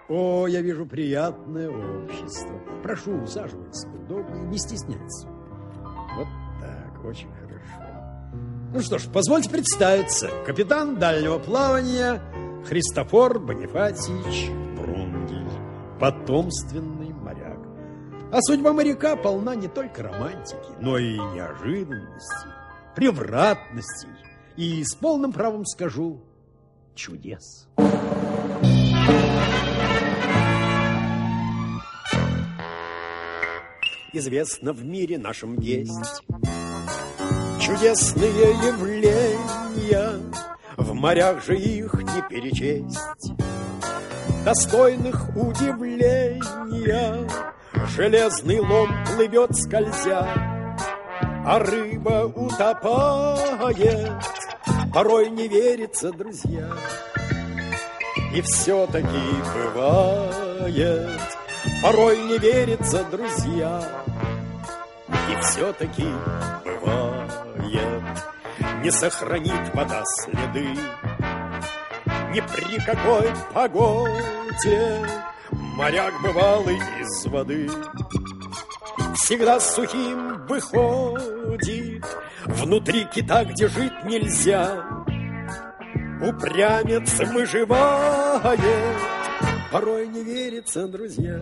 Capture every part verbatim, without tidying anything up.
О, я вижу приятное общество. Прошу, усаживайтесь удобнее, не стесняйтесь. Вот так, очень хорошо. Ну что ж, позвольте представиться. Капитан дальнего плавания Христофор Бонифатьевич Врунгель, потомственный моряк. А судьба моряка полна не только романтики, но и неожиданностей, превратностей и, с полным правом скажу, чудес. Известно в мире нашем есть чудесные явления, в морях же их не перечесть. Достойных удивления железный лом плывет скользя, а рыба утопает, порой не верится, друзья. И все-таки бывает, порой не верится, друзья. И все-таки бывает, не сохранит вода следы ни при какой погоде. Моряк бывалый из воды всегда сухим выходит. Внутри кита, где жить нельзя, упрямец выживает, порой не верится, друзья.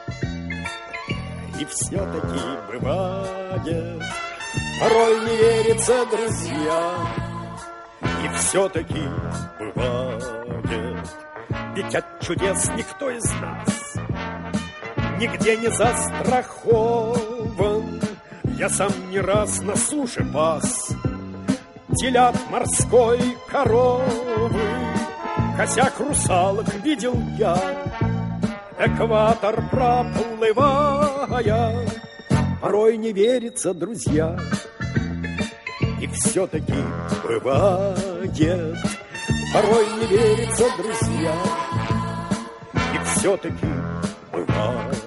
И все-таки бывает, порой не верится, друзья. И все-таки бывает, ведь от чудес никто из нас нигде не застрахован. Я сам не раз на суше пас телят морской коровы, косяк русалок видел я, экватор проплывая, порой не верится, друзья. И все-таки бывает, порой не верится, друзья. И все-таки бывает.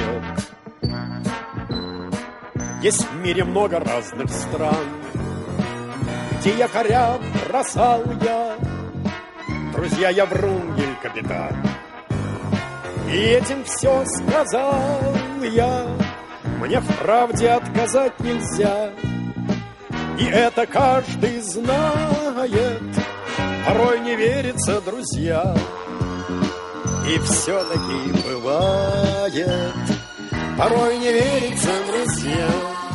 Есть в мире много разных стран, где якоря бросал я. Друзья, я Врунгель, капитан, и этим все сказал я. Мне в правде отказать нельзя, и это каждый знает. Порой не верится, друзья. И все-таки бывает, порой не верится, друзья.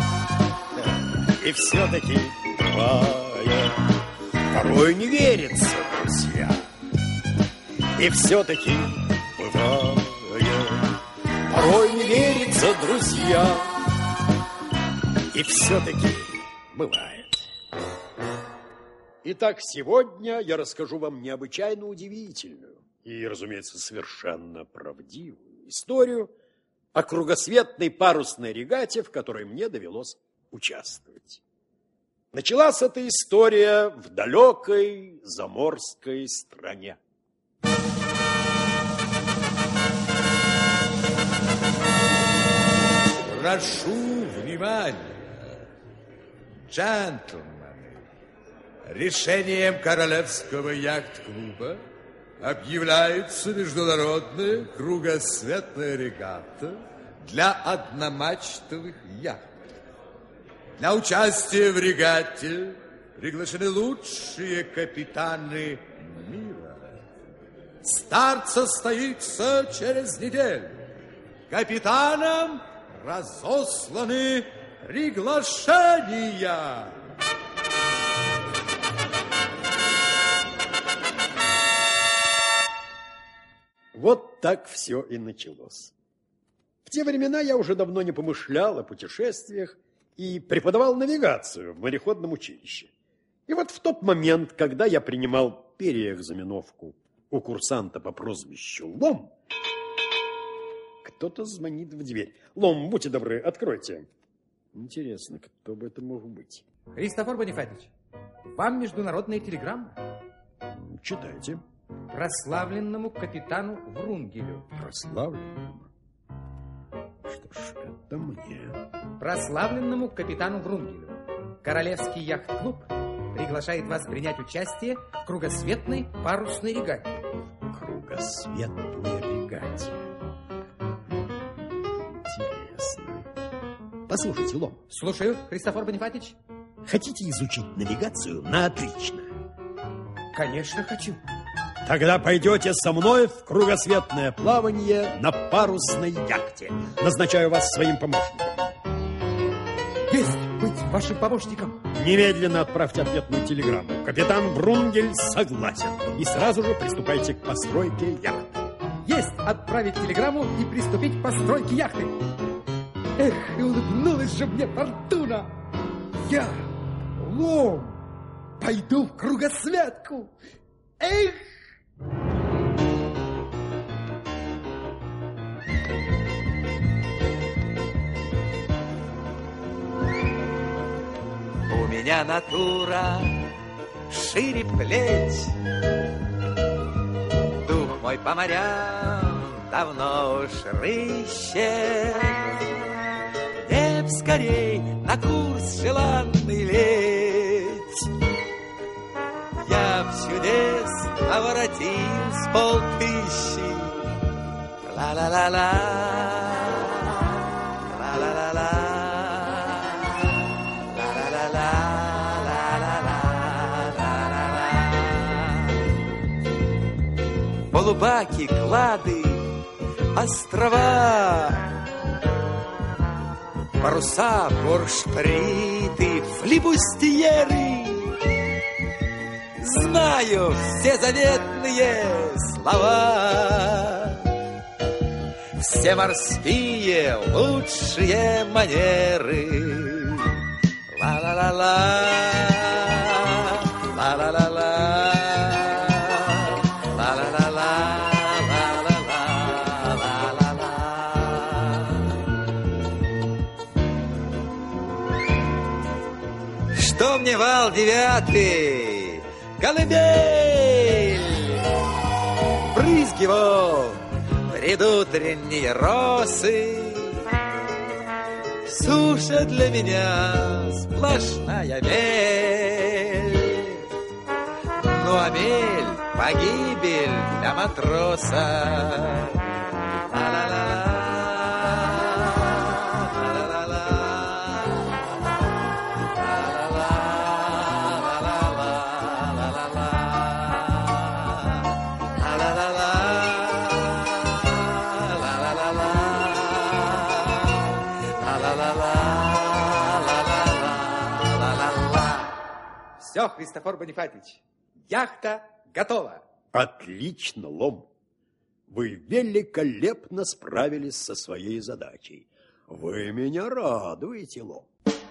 И все-таки бывает, порой не верится, друзья. И все-таки бывает, порой не верится, друзья. И все-таки бывает. Итак, сегодня я расскажу вам необычайно удивительную и, разумеется, совершенно правдивую историю о кругосветной парусной регате, в которой мне довелось участвовать. Началась эта история в далекой заморской стране. Прошу внимания, джентльмены. Решением Королевского яхт-клуба объявляется международная кругосветная регата для одномачтовых яхт. Для участия в регате приглашены лучшие капитаны мира. Старт состоится через неделю. Капитанам разосланы приглашения. Вот так все и началось. В те времена я уже давно не помышлял о путешествиях и преподавал навигацию в мореходном училище. И вот в тот момент, когда я принимал переэкзаменовку у курсанта по прозвищу Лом, кто-то звонит в дверь. Лом, будьте добры, откройте. Интересно, кто бы это мог быть? Христофор Бонифатьевич, вам международная телеграмма. Читайте. Прославленному капитану Врунгелю. Прославленному? Что ж, это мне. Прославленному капитану Врунгелю. Королевский яхт-клуб приглашает вас принять участие в кругосветной парусной регате. Кругосветной регате. Послушайте, Лом. Слушаю, Христофор Бонифатич. Хотите изучить навигацию на отлично? Конечно, хочу. Тогда пойдете со мной в кругосветное плавание на парусной яхте. Назначаю вас своим помощником. Есть быть вашим помощником. Немедленно отправьте ответную телеграмму. Капитан Брунгель согласен. И сразу же приступайте к постройке яхты. Есть отправить телеграмму и приступить к постройке яхты. Эх, и улыбнулась же мне фортуна. Я, Лом, пойду в кругосветку. Эх! У меня натура шире плеч, дух мой по морям давно уж рыщет. Мне б скорей на курс желанный лечь. Я б чудес наворотил с полтыщи. Ла-ла-ла-ла, ла-ла-ла-ла. Полубаки, клады, острова, паруса, буршприты, флибустьеры. Знаю все заветные слова, все морские лучшие манеры. Ла-ла-ла-ла, ла-ла-ла-ла. Что мне вал девятый, колыбель, брызги волн, предутренние росы, суша для меня сплошная мель. Ну а мель — погибель для матроса. Ла-ла-ла-ла. Все, Христофор Бонифатич, яхта готова. Отлично, Лом. Вы великолепно справились со своей задачей. Вы меня радуете, Лом.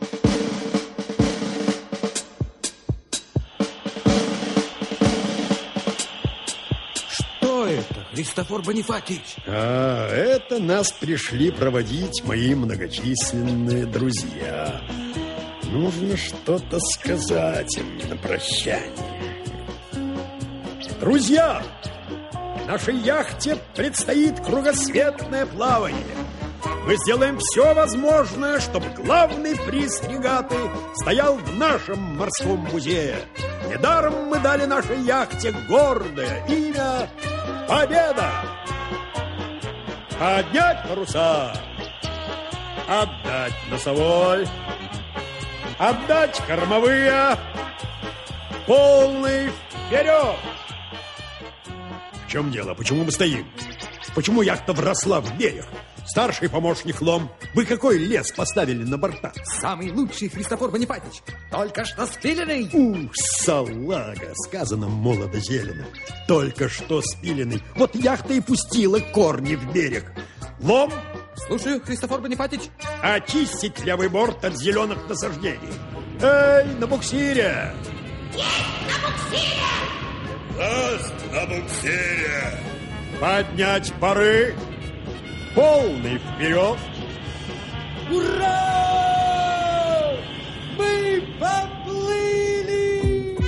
Что это, Христофор Бонифатич? А, это нас пришли проводить мои многочисленные друзья. Нужно что-то сказать им на прощание. Друзья, нашей яхте предстоит кругосветное плавание. Мы сделаем все возможное, чтобы главный приз регаты стоял в нашем морском музее. Недаром мы дали нашей яхте гордое имя «Победа». Поднять паруса, отдать носовой, отдать кормовые, полный вперед! В чем дело? Почему мы стоим? Почему яхта вросла в берег? Старший помощник Лом, вы какой лес поставили на борта? Самый лучший, Христофор Бонифатич, только что спиленный. Ух, салага, сказано молодо-зелено. Только что спиленный. Вот яхта и пустила корни в берег. Лом, слушаю, Христофор Бонифатич. Очистить левый борт от зеленых насаждений. Эй, на буксире! Есть на буксире! Ласт на буксире! Поднять пары! Полный вперед! Ура! Мы поплыли!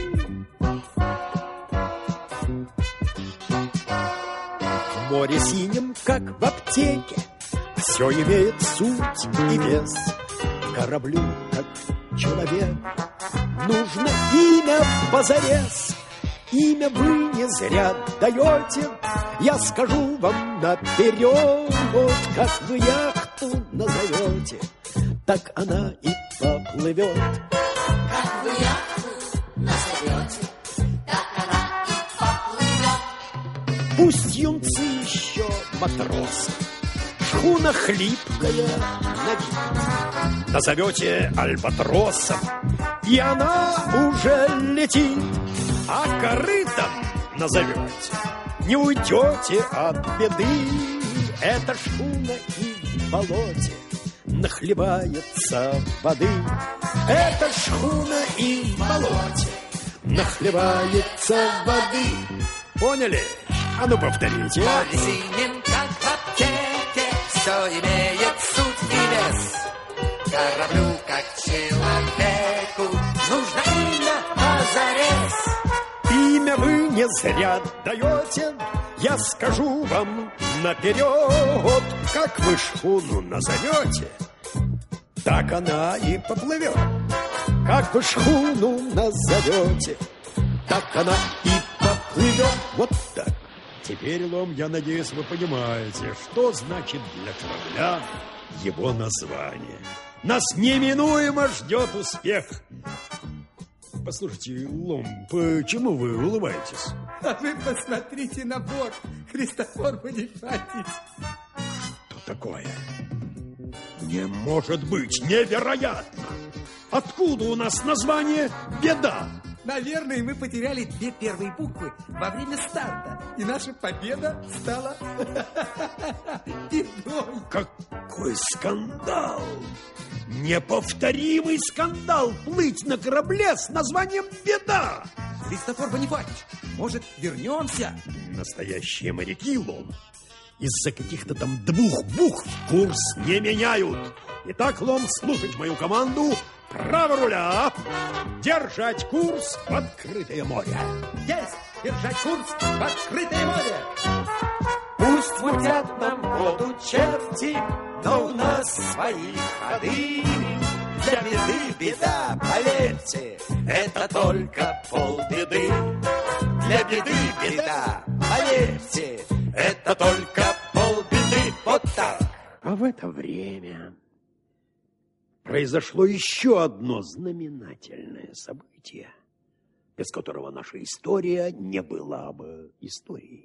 В море синем, как в аптеке, все имеет суть и вес. Кораблю, как человек, нужно имя позарез. Имя вы не зря даете, я скажу вам наперед, как вы яхту назовете. так она и поплывет. Как вы яхту назовете, так она и поплывет. Пусть юнцы еще матросы, шхуна хлипкая на вид. Назовете альбатросом, и она уже летит. А корытом назовете, не уйдете от беды. Эта шхуна и в болоте нахлебается воды. Эта шхуна и в болоте нахлебается воды. Поняли? А ну повторите. Море синим, как в аптеке, все имеет суть и вес. Кораблю, как человеку, нужно имя позарез. Имя вы не зря даете, я скажу вам наперед. Как вы шхуну назовете, так она и поплывет. Как вы шхуну назовете, так она и поплывет. Вот так. Теперь, Лом, я надеюсь, вы понимаете, что значит для корабля его название. Нас неминуемо ждет успех. Послушайте, Лом, почему вы улыбаетесь? А вы посмотрите на борт, Христофор Бонифатич. Что такое? Не может быть, невероятно! Откуда у нас название «Беда»? Наверное, мы потеряли две первые буквы во время старта, и наша победа стала бедой. Какой скандал! Неповторимый скандал плыть на корабле с названием «Беда». Христофор Бонифатич, может, вернемся? Настоящие моряки, Лом, из-за каких-то там двух букв курс не меняют. Итак, Лом, слушать мою команду. Право руля! Держать курс в открытое море. Есть! Держать курс в открытое море! Пусть мутят нам воду черти, но у нас свои ходы. Для беды беда, поверьте, это только полбеды. Для беды беда, поверьте, это только полбеды. Вот так. А в это время произошло еще одно знаменательное событие, без которого наша история не была бы историей.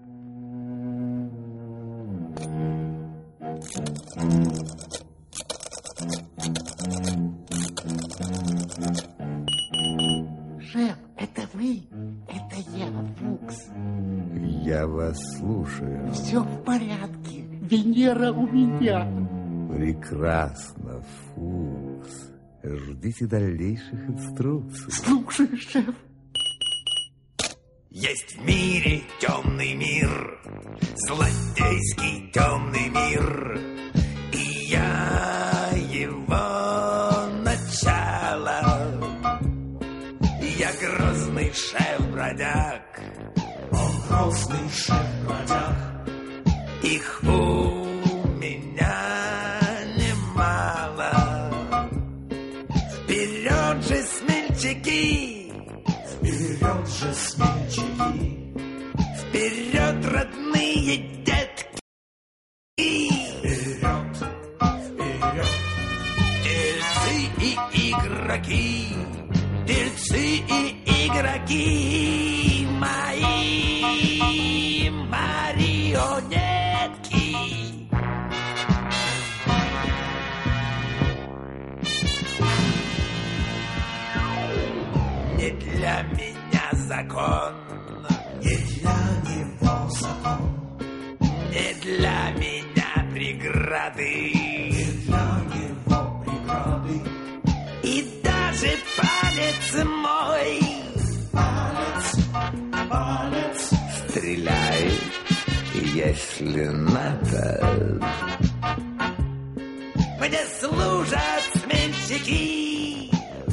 Шеф, это вы? Это я, Фукс. Я вас слушаю. Все в порядке. Венера у меня. Прекрасно, Фукс. Ждите дальнейших инструкций. Слушаю, шеф. Есть в мире темный мир, злодейский темный мир, и я его начало. Я грозный шеф-бродяг, он грозный шеф-бродяг. Их у меня немало. Вперед же, смельчаки! Вперед же, смельчаки! Вперед, родные детки! Вперед! Вперед! Дельцы и игроки! Дельцы и игроки! Мои марионетки! Не для меня закон, не для него закон, не для меня преграды, не для него преграды. И даже палец мой, палец, палец, стреляй, если надо. Мне служат сменщики,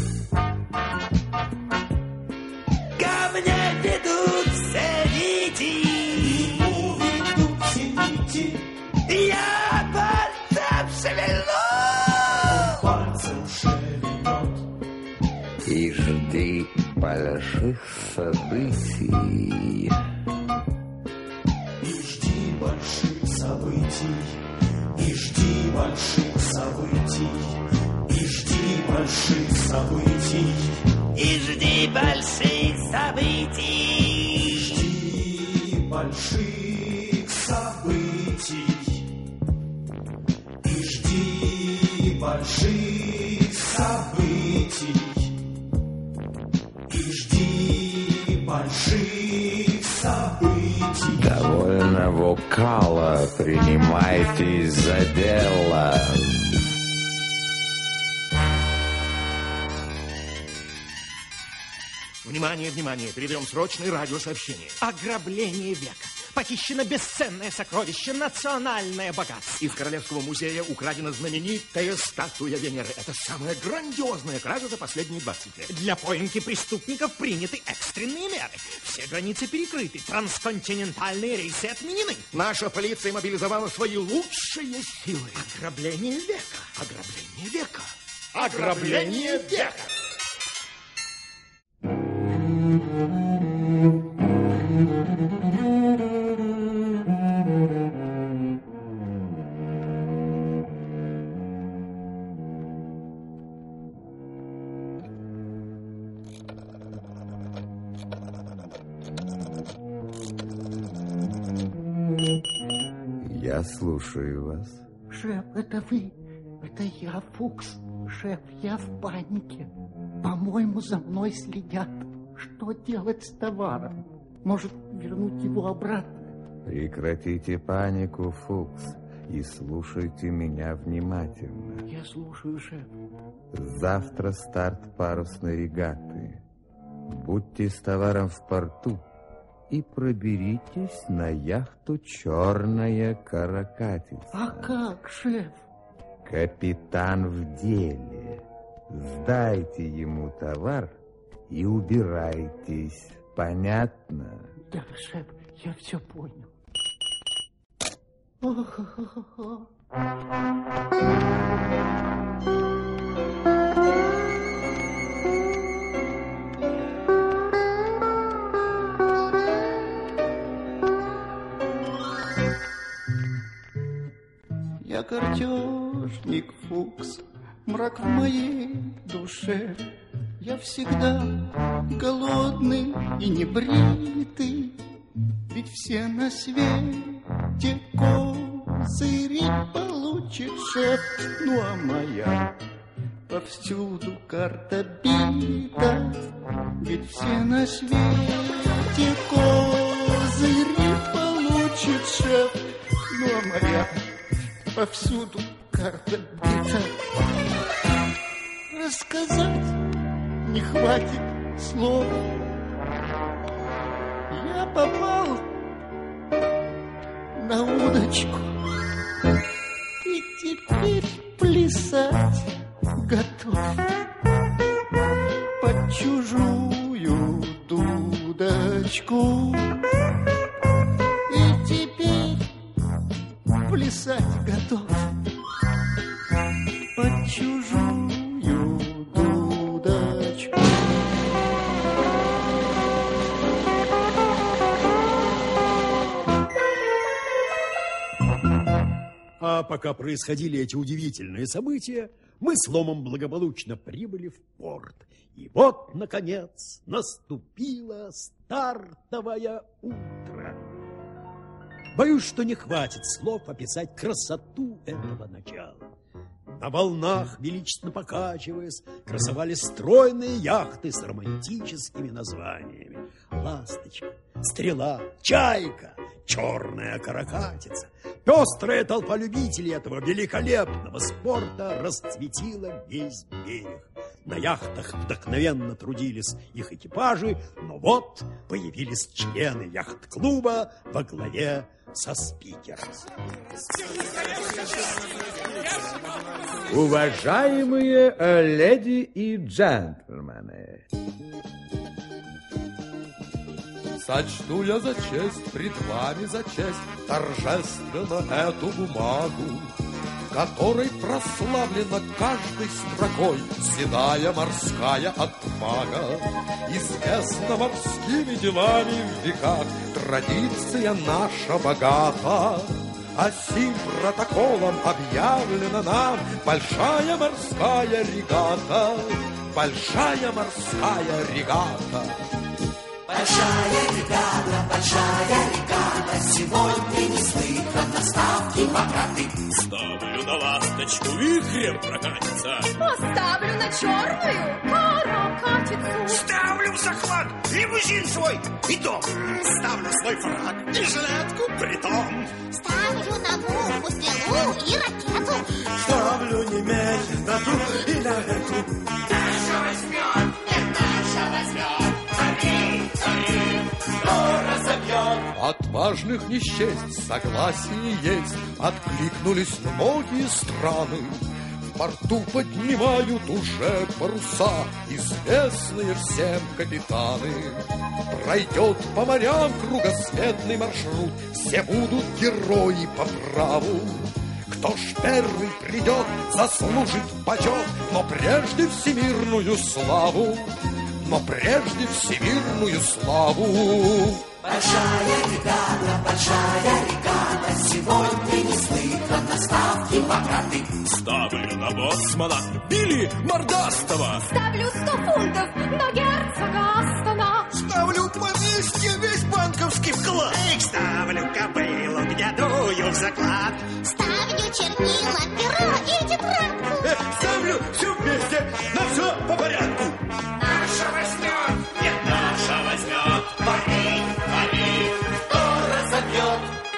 ко мне ведут все нити, ведут все нити. Я пальцем шевельну, пальцем шевельнет. И жди больших событий. И жди больших событий. И жди больших событий, и жди больших событий, И жди больших событий. жди больших событий, и жди больших событий, и жди больших событий. Довольно вокала, принимайтесь за дело. Внимание, внимание, передаем срочное радиосообщение. Ограбление века. Похищено бесценное сокровище, национальное богатство. Из Королевского музея украдена знаменитая статуя Венеры. Это самая грандиозная кража за последние двадцать лет. Для поимки преступников приняты экстренные меры. Все границы перекрыты, трансконтинентальные рейсы отменены. Наша полиция мобилизовала свои лучшие силы. Ограбление века. Ограбление века. Ограбление века. Я слушаю вас. Шеф, это вы? Это я, Фукс. Шеф, я в панике. По-моему, за мной следят. Что делать с товаром? Может, вернуть его обратно? Прекратите панику, Фукс, и слушайте меня внимательно. Я слушаю, шеф. Завтра старт парусной регаты. Будьте с товаром в порту и проберитесь на яхту «Черная каракатица». А как, шеф? Капитан в деле. Сдайте ему товар и убирайтесь. Понятно? Да, шеф, я все понял. О-хо-хо-хо. Я картежник, Фукс, мрак в моей душе. Я всегда голодный и небритый, ведь все на свете козыри получит шеф. Ну а моя повсюду карта бита, ведь все на свете козыри получит шеф. Ну а моя повсюду карта бита. Рассказать не хватит слов. Я попал на удочку и теперь плясать готов под чужую дудочку. И теперь плясать готов под чужую дудочку. А пока происходили эти удивительные события, мы с Ломом благополучно прибыли в порт. И вот, наконец, наступило стартовое утро. Боюсь, что не хватит слов описать красоту этого начала. На волнах, величественно покачиваясь, красовались стройные яхты с романтическими названиями. «Ласточка», «Стрела», «Чайка», «Черная каракатица». Пестрая толпа любителей этого великолепного спорта расцветила весь берег. На яхтах вдохновенно трудились их экипажи, но вот появились члены яхт-клуба во главе со спикером. Уважаемые э, леди и джентльмены, сочту я за честь, пред вами за честь, торжественно эту бумагу, которой прославлена каждой строкой седая морская отвага, известна морскими делами в веках, традиция наша богата. А сим протоколом объявлено нам большая морская регата, большая морская регата. Большая регата, большая регата, сегодня не слыхом на ставки богаты. Ставлю на ласточку, вихрем прокатится. Поставлю на черную каракатицу. Ставлю в захват лимузин свой и дом. Ставлю свой фраг и жилетку притом. Ставлю на муху, стрелу и ракету. Ставлю немедленно ту и на эту. Наша возьмет, нет, наша возьмет. Смотри, смотри, кто разобьет. Отважных не счесть, согласие есть. Откликнулись многие страны. В порту поднимают уже паруса, известные всем капитаны. Пройдет по морям кругосветный маршрут, все будут герои по праву. Кто ж первый придет, заслужит почет, но прежде всемирную славу, но прежде всемирную славу. Большая регата, большая регата, сегодня не слыхом на ставки богаты. Ставлю на боцмана Билли Мордастова. Ставлю сто фунтов на герцога Астона. Ставлю поместье весь банковский вклад. Эх, ставлю кобылу гнедую в заклад. Ставлю чернила, перо и тетрадку. Э, ставлю все вместе, на все по порядку. Наша возьмет, нет, наша возьмет. Вари, вари, кто разобьет.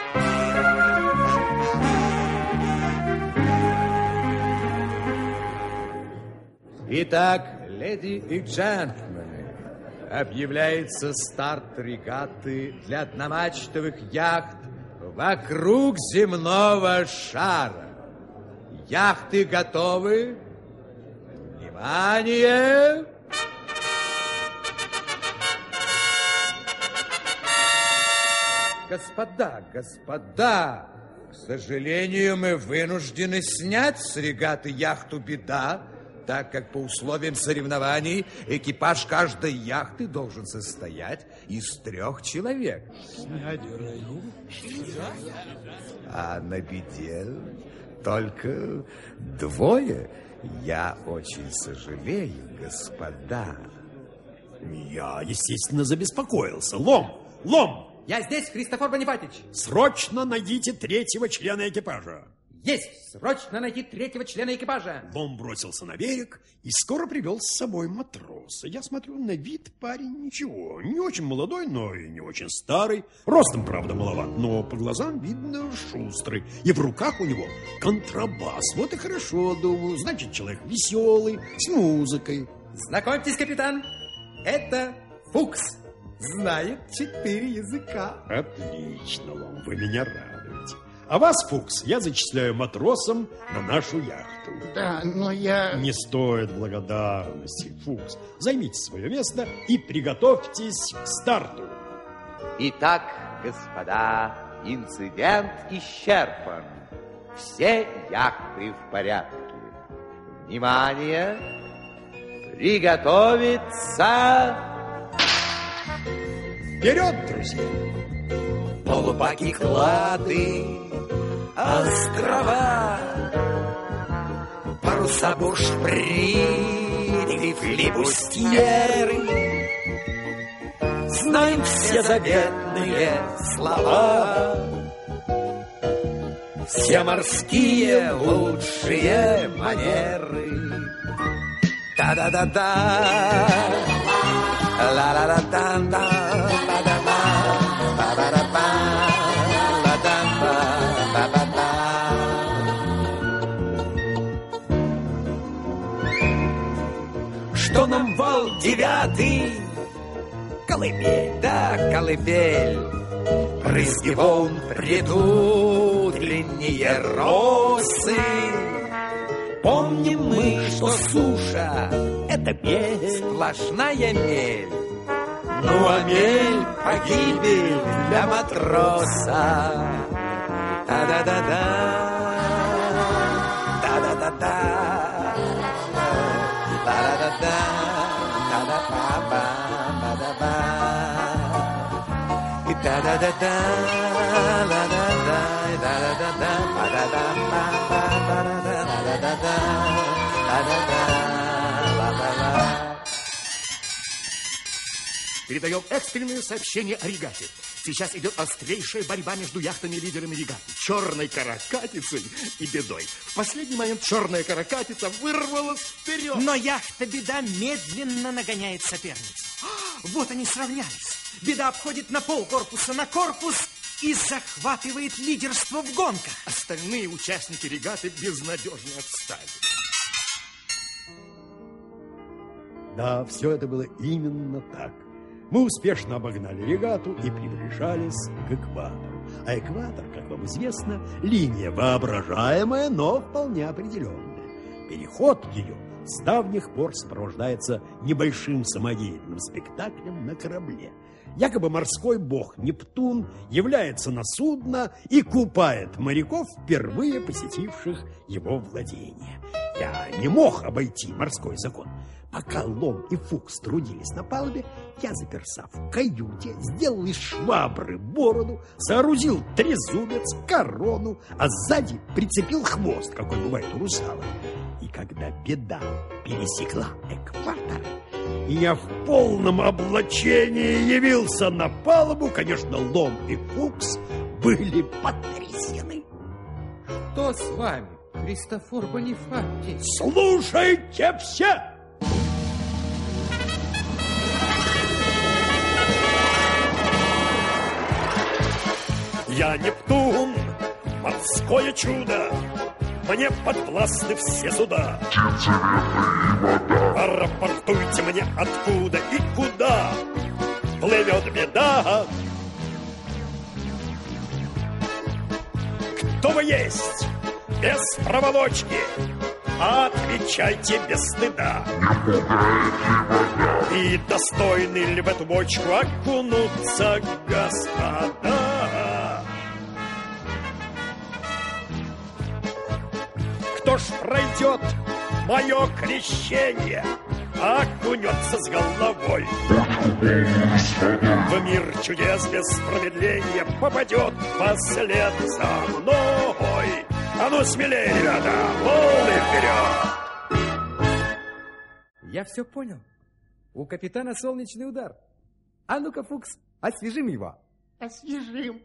Итак, леди и джентльмены, объявляется старт регаты для одномачтовых яхт вокруг земного шара. Яхты готовы? Внимание! Господа, господа, к сожалению, мы вынуждены снять с регаты яхту «Беда», так как по условиям соревнований экипаж каждой яхты должен состоять из трех человек. А на «Беде» только двое. Я очень сожалею, господа. Я, естественно, забеспокоился. Лом! Лом! Я здесь, Христофор Бонифатич. Срочно найдите третьего члена экипажа. Есть! Срочно найти третьего члена экипажа. Лом бросился на берег и скоро привел с собой матроса. Я смотрю, на вид парень ничего. Не очень молодой, но и не очень старый. Ростом, правда, маловат, но по глазам видно шустрый. И в руках у него контрабас. Вот и хорошо, думаю. Значит, человек веселый, с музыкой. Знакомьтесь, капитан, это Фукс. Знает четыре языка. Отлично, Лом, вы меня радуете. А вас, Фукс, я зачисляю матросом на нашу яхту. Да, но я... Не стоит благодарности, Фукс. Займите свое место и приготовьтесь к старту. Итак, господа, инцидент исчерпан. Все яхты в порядке. Внимание! Приготовиться! Вперед, друзья! Полупаки, клады, острова, паруса, бушприты, флибустьеры. Знаем все заветные слова, все морские лучшие манеры. Та-да-да-да, ла-ла-ла-да-да. Что нам вал девятый? Колыбель, да, колыбель. Брызги волн, предутренние росы. Помним мы, что суша — это мель, сплошная мель. Ну, а мель — погибель для матроса. Та-да-да-да, та-да-да-да, та-да-да-да, та-да-па-па, та-да-па, и та-да-да-да, ла-да-да. Передаем экстренное сообщение о регате. Сейчас идет острейшая борьба между яхтами-лидерами регаты. Черной каракатицей и бедой. В последний момент черная каракатица вырвалась вперед. Но яхта Беда медленно нагоняет соперницу. Вот они сравнялись. Беда обходит на пол корпуса на корпус и захватывает лидерство в гонках. Остальные участники регаты безнадежно отстали. Да, все это было именно так. Мы успешно обогнали регату и приближались к экватору. А экватор, как вам известно, линия воображаемая, но вполне определенная. Переход ее с давних пор сопровождается небольшим самодеятельным спектаклем на корабле. Якобы морской бог Нептун является на судно и купает моряков, впервые посетивших его владение. Я не мог обойти морской закон. Пока Лом и Фукс трудились на палубе, я заперся в каюте, сделал из швабры бороду, соорудил трезубец, корону, а сзади прицепил хвост, какой бывает у русалок. И когда Беда пересекла экватор, и я в полном облачении явился на палубу, конечно, Лом и Фукс были потрясены. Что с вами, Христофор Бонифатий? Слушайте все! Я Нептун, морское чудо, мне подвластны все суда. Рапортуйте мне, откуда и куда плывет Беда. Кто вы есть, без проволочки, отвечайте без стыда. И достойны ли в эту бочку окунуться, господа? Кто ж пройдет мое крещение, окунется с головой в мир чудес без промедления, попадет послед за мной. А ну смелее, ребята, волны вперед! Я все понял. У капитана солнечный удар. А ну-ка, Фукс, освежим его. Освежим.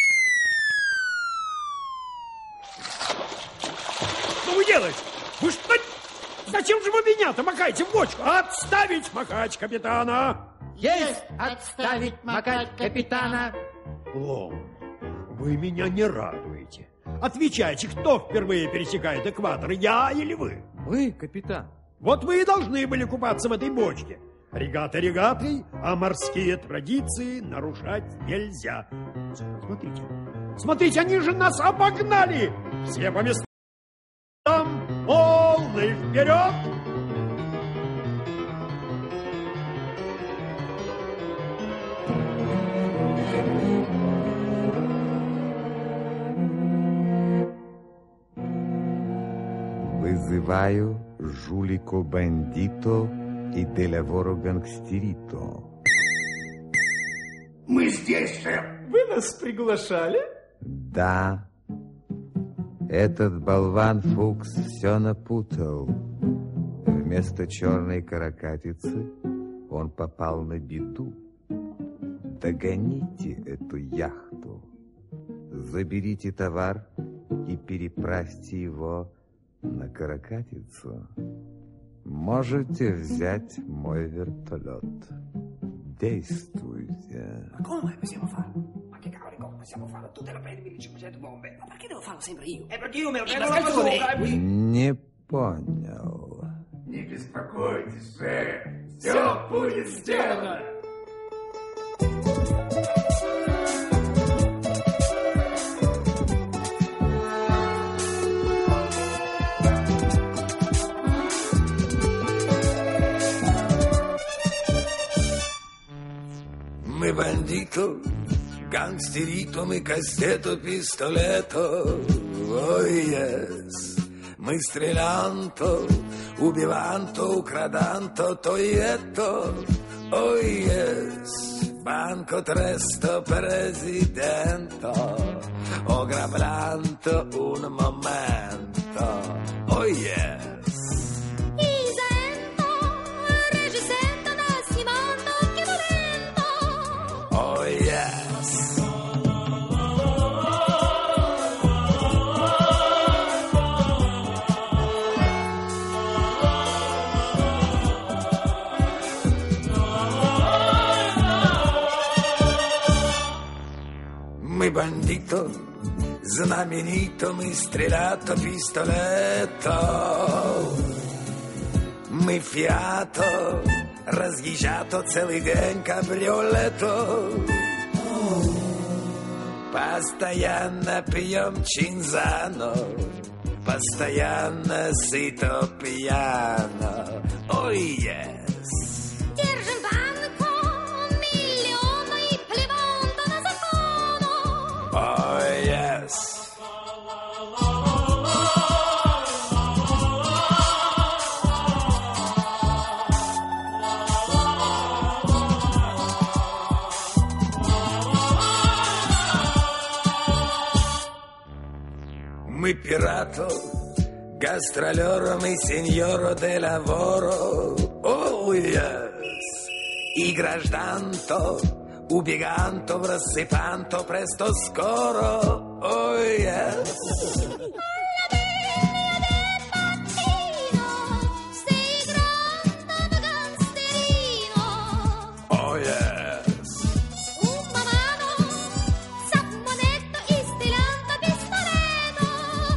Что вы делаете? Вы что? Зачем же вы меня-то макаете в бочку? Отставить макать капитана! Есть отставить макать капитана! Лом, вы меня не радуете. Отвечайте, кто впервые пересекает экватор, я или вы? Вы, капитан. Вот вы и должны были купаться в этой бочке. Регата регатой, а морские традиции нарушать нельзя. Смотрите, смотрите, они же нас обогнали! Все по местам, волны вперед! Вызываю жулико-бандито и делаворо-гангстерито. Мы здесь, шеф. Вы нас приглашали? Да. Этот болван Фукс все напутал. Вместо черной каракатицы он попал на беду. Догоните эту яхту. Заберите товар и переправьте его на каракатицу. Можете взять мой вертолет. Действуйте. Ma come possiamo farlo? Ma che cavolo, come possiamo farlo? Tu te lo prendi il cinque cento bombe. Ma perché devo farlo sempre io? È perché io me lo prendo la calzone. Не понял. Не беспокойтесь, шеф. Все будет сделано. Мы бандито, гангстерито, мы кастето, пистолето, ой, yes. Мы стрелянто, убиванто, украданто, то и это, ой, yes. banco tresto presidente, ogravlando un momento. Oh yes. Isento, regisento, nascimento, che momento. Oh yes. Мы бандито, знаменито, мы стрелято пистолето. Мы фиато, разъезжато целый день кабриолето. Постоянно пьем чинзано, постоянно сыто пьяно. Ой, yes. Держим банку, миллиона и плеванта на закону. Oh, yes. Мы пирато, гастролером и сеньоро де лаворо. Oh, yes. И гражданто, убеганто, рассыпанто, престо скоро. Oh, yes. Oh, yes. Un mamano, sapmonetto, istilanto, pistoletto.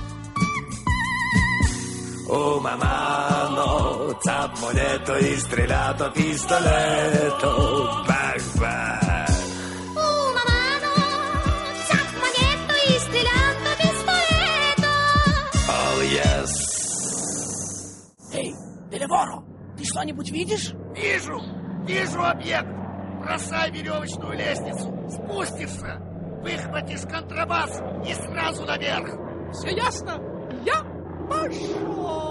Oh, mamano, zapponetto, istrellato, pistoletto. Bang, bang. Una mano, sapmonetto, istilanto, pistoletto. Oh, yes. Эй, Делеворо, ты что-нибудь видишь? Вижу, вижу объект. Бросай веревочную лестницу, спустишься, выхватишь контрабас и сразу наверх. Все ясно? Я пошел.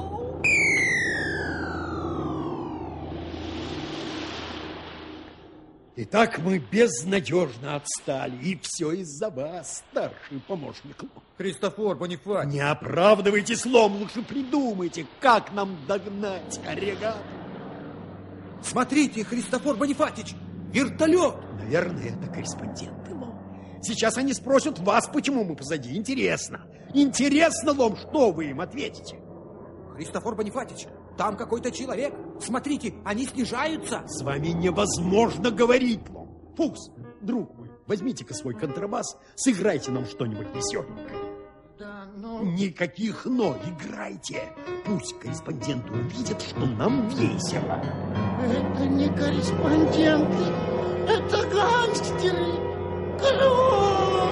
Итак, мы безнадежно отстали, и все из-за вас, старший помощник. Христофор Бонифатич. Не оправдывайте слом, лучше придумайте, как нам догнать регату. Смотрите, Христофор Бонифатич, вертолет. Наверное, это корреспонденты, Лом. Сейчас они спросят вас, почему мы позади. Интересно. Интересно, Лом, что вы им ответите? Христофор Бонифатич, там какой-то человек. Смотрите, они снижаются. С вами невозможно говорить, Лом. Фукс, друг мой, возьмите-ка свой контрабас, сыграйте нам что-нибудь веселенькое. Да, но... Никаких «но», играйте. Пусть корреспонденты увидят, что нам весело. Это не корреспонденты, это гангстеры. Клоун!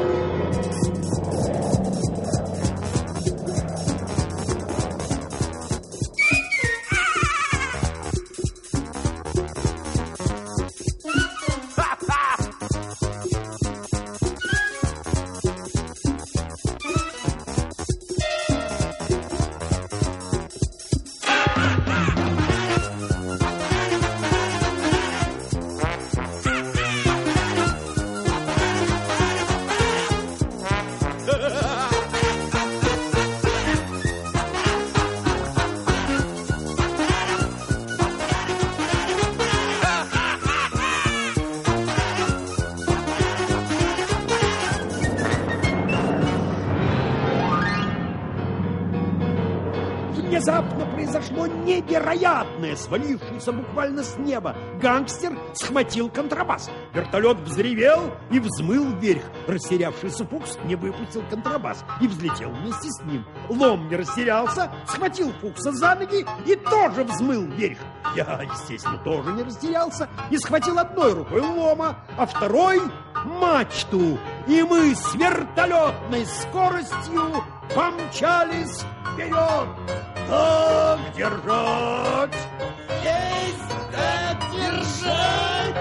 Внезапно произошло невероятное, свалившееся буквально с неба. Гангстер схватил контрабас. Вертолет взревел и взмыл вверх. Растерявшийся Фукс не выпустил контрабас и взлетел вместе с ним. Лом не растерялся, схватил Фукса за ноги и тоже взмыл вверх. Я, естественно, тоже не растерялся и схватил одной рукой Лома, а второй мачту. И мы с вертолетной скоростью помчались вперед. Так держать! Есть так держать!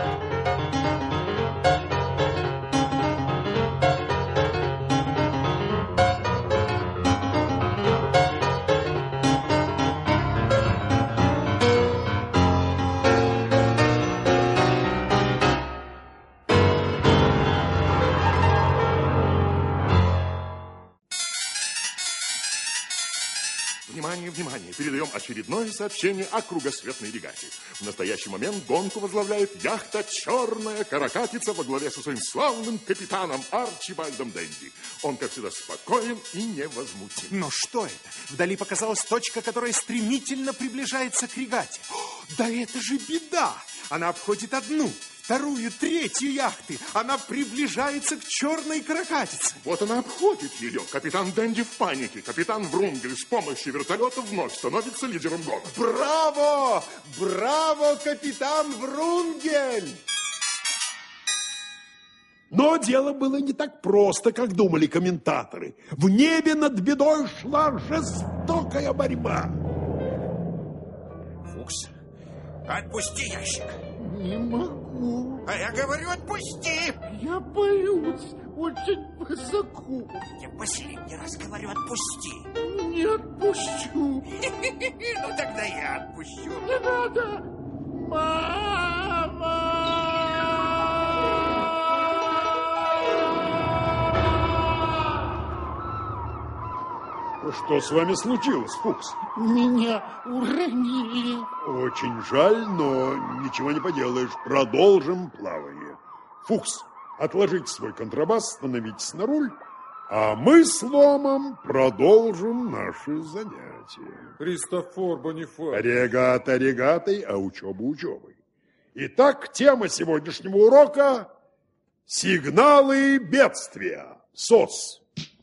внимание, внимание. Передаем очередное сообщение о кругосветной регате. В настоящий момент гонку возглавляет яхта «Черная каракатица» во главе со своим славным капитаном Арчибальдом Денди. Он, как всегда, спокоен и невозмутим. Но что это? Вдали показалась точка, которая стремительно приближается к регате. О, да это же беда! Она обходит одну, вторую, третью яхты. Она приближается к черной каракатице. Вот она обходит ее. Капитан Денди в панике. Капитан Врунгель с помощью вертолета вновь становится лидером гонки. Браво! Браво, капитан Врунгель! Но дело было не так просто, как думали комментаторы. В небе над бедой шла жестокая борьба. Фукс, отпусти ящик. Не могу. А я говорю, отпусти. Я боюсь. Очень высоко. Я последний раз говорю, отпусти. Не отпущу. Ну, тогда я отпущу. Не надо. Мама! Что с вами случилось, Фукс? Меня уронили. Очень жаль, но ничего не поделаешь. Продолжим плавание. Фукс, отложите свой контрабас, становитесь на руль, а мы с Ломом продолжим наши занятия. Христофор Бонифат. Регата регатой, а учеба учебой. Итак, тема сегодняшнего урока – сигналы бедствия. СОС.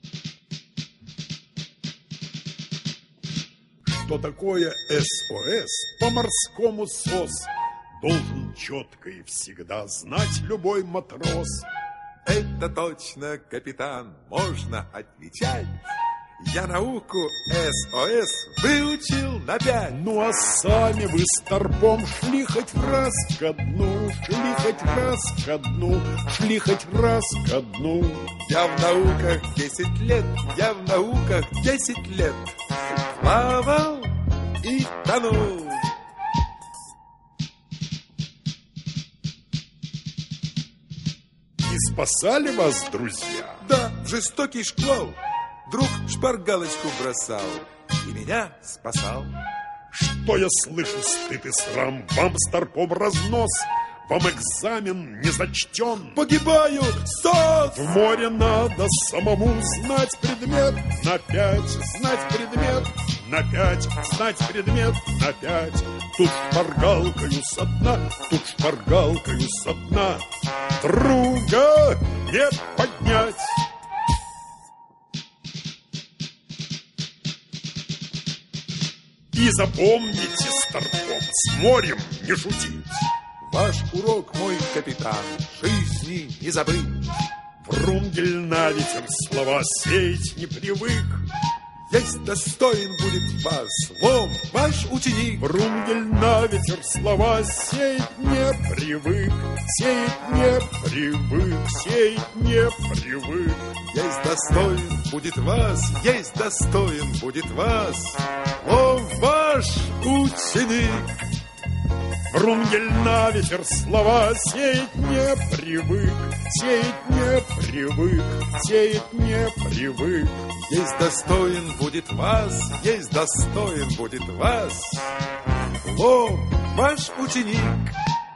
Что такое СОС по-морскому СОС? Должен четко и всегда знать любой матрос. Это точно, капитан, можно отвечать. Я науку СОС выучил на пять. Ну а сами вы с торпом шли хоть раз ко дну, шли хоть раз ко дну, шли хоть раз ко дну. Я в науках десять лет, я в науках десять лет плавал и тонул. И спасали вас, друзья? Да, жестокий шквал. Друг шпаргалочку бросал и меня спасал. Что я слышу, стыд и срам, вам с торпом разнос. Вам экзамен не зачтен. Погибаю, СОС! В море надо самому знать предмет на пять, знать предмет на пять, знать предмет на пять. Тут шпаргалкою со дна, тут шпаргалкою со дна друга не поднять. И запомните с торпом, с морем не шутить. Ваш урок, мой капитан, жизни не забыть. Врунгель на ветер слова сеять не привык. Есть достоин будет вас, Лом, ваш ученик. Врунгель на ветер слова сеять не привык, сеять не привык, сеять не привык. Есть достоин будет вас, есть достоин будет вас, Лом, ваш ученик. Врунгель на ветер слова сеять не привык, сеять не привык, сеять не привык. Есть достоин будет вас, есть достоин будет вас, Лом, ваш ученик.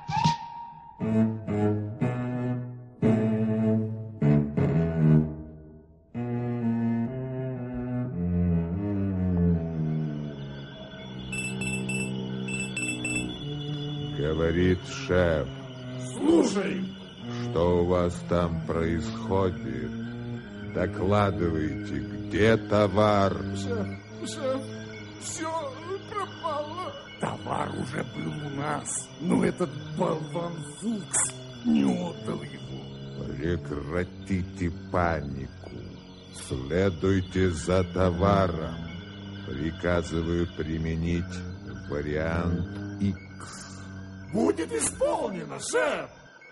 Говорит шеф. Слушай. Что у вас там происходит? Докладывайте, где товар? Шеф, шеф, все пропало. Товар уже был у нас, но этот болван Фукс не отдал его. Прекратите панику. Следуйте за товаром. Приказываю применить вариант X. Будет исполнено, шеф!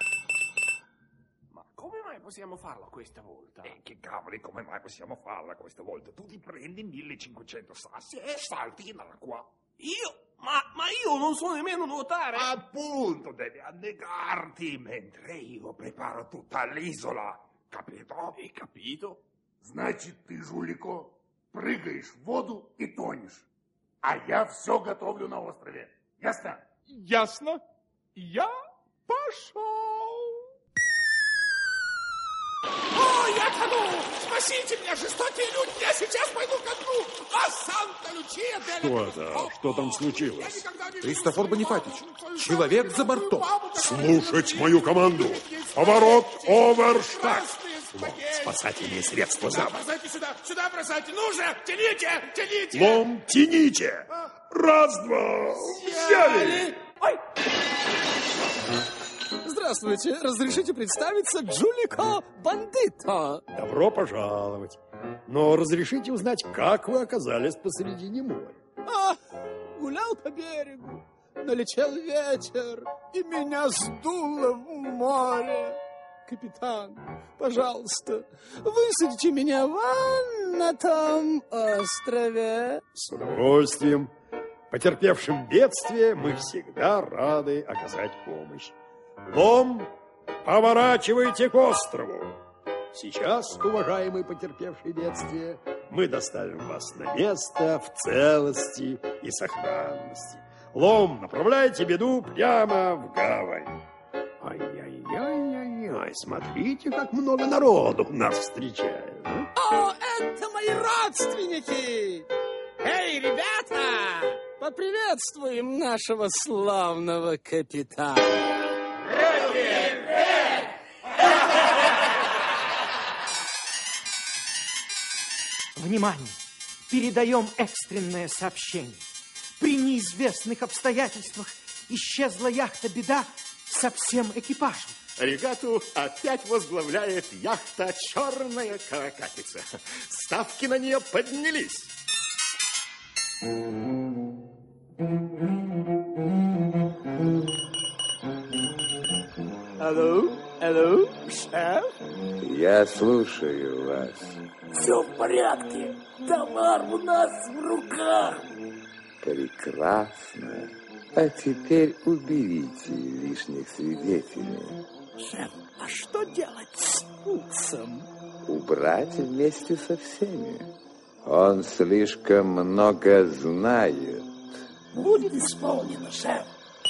Ma come mai possiamo farlo questa volta? E che cavoli, come mai possiamo farla questa volta? Tu ti prendi millecinquecento sassi e salti in acqua. Io? Ma, ma io non so nemmeno nuotare! Appunto, devi annegarti mentre io preparo tutta l'isola. Capito? Hai capito? Значит, ты, жулико, прыгаешь в воду и тонешь. А я все готовлю на острове. Ясно? Ясно. Я пошел. О, я тону! Спасите меня, жестокие люди! Я сейчас пойду ко дну! А Санта-Лючия... Что это? Что там случилось? Христофор Бонифатич, человек за бортом. Слушать мою команду. Поворот оверштаг. Лом, спасательные средства за борт. Бросайте сюда, сюда бросайте. Ну же, тяните, тяните. Лом, тяните. Раз, два. Взяли. Ой! Здравствуйте, разрешите представиться, Джулико Бандито. Добро пожаловать. Но разрешите узнать, как вы оказались посредине моря? А, гулял по берегу, налетел ветер, и меня сдуло в море. Капитан, пожалуйста, высадите меня вон на том острове. С удовольствием. Потерпевшим бедствие мы всегда рады оказать помощь. Лом, поворачивайте к острову. Сейчас, уважаемый потерпевший бедствие, мы доставим вас на место в целости и сохранности. Лом, направляйте беду прямо в гавань. Ай-яй-яй-яй-яй, смотрите, как много народу нас встречает. А? О, это мои родственники! Эй, ребята, поприветствуем нашего славного капитана. Внимание! Передаем экстренное сообщение. При неизвестных обстоятельствах исчезла яхта «Беда» со всем экипажем. Регату опять возглавляет яхта «Черная каракатица». Ставки на нее поднялись. Алло, алло, шеф? Я слушаю вас. Все в порядке. Товар у нас в руках. Прекрасно. А теперь уберите лишних свидетелей. Шеф, а что делать с Фуксом? Убрать вместе со всеми. Он слишком много знает. Будет исполнено, шеф.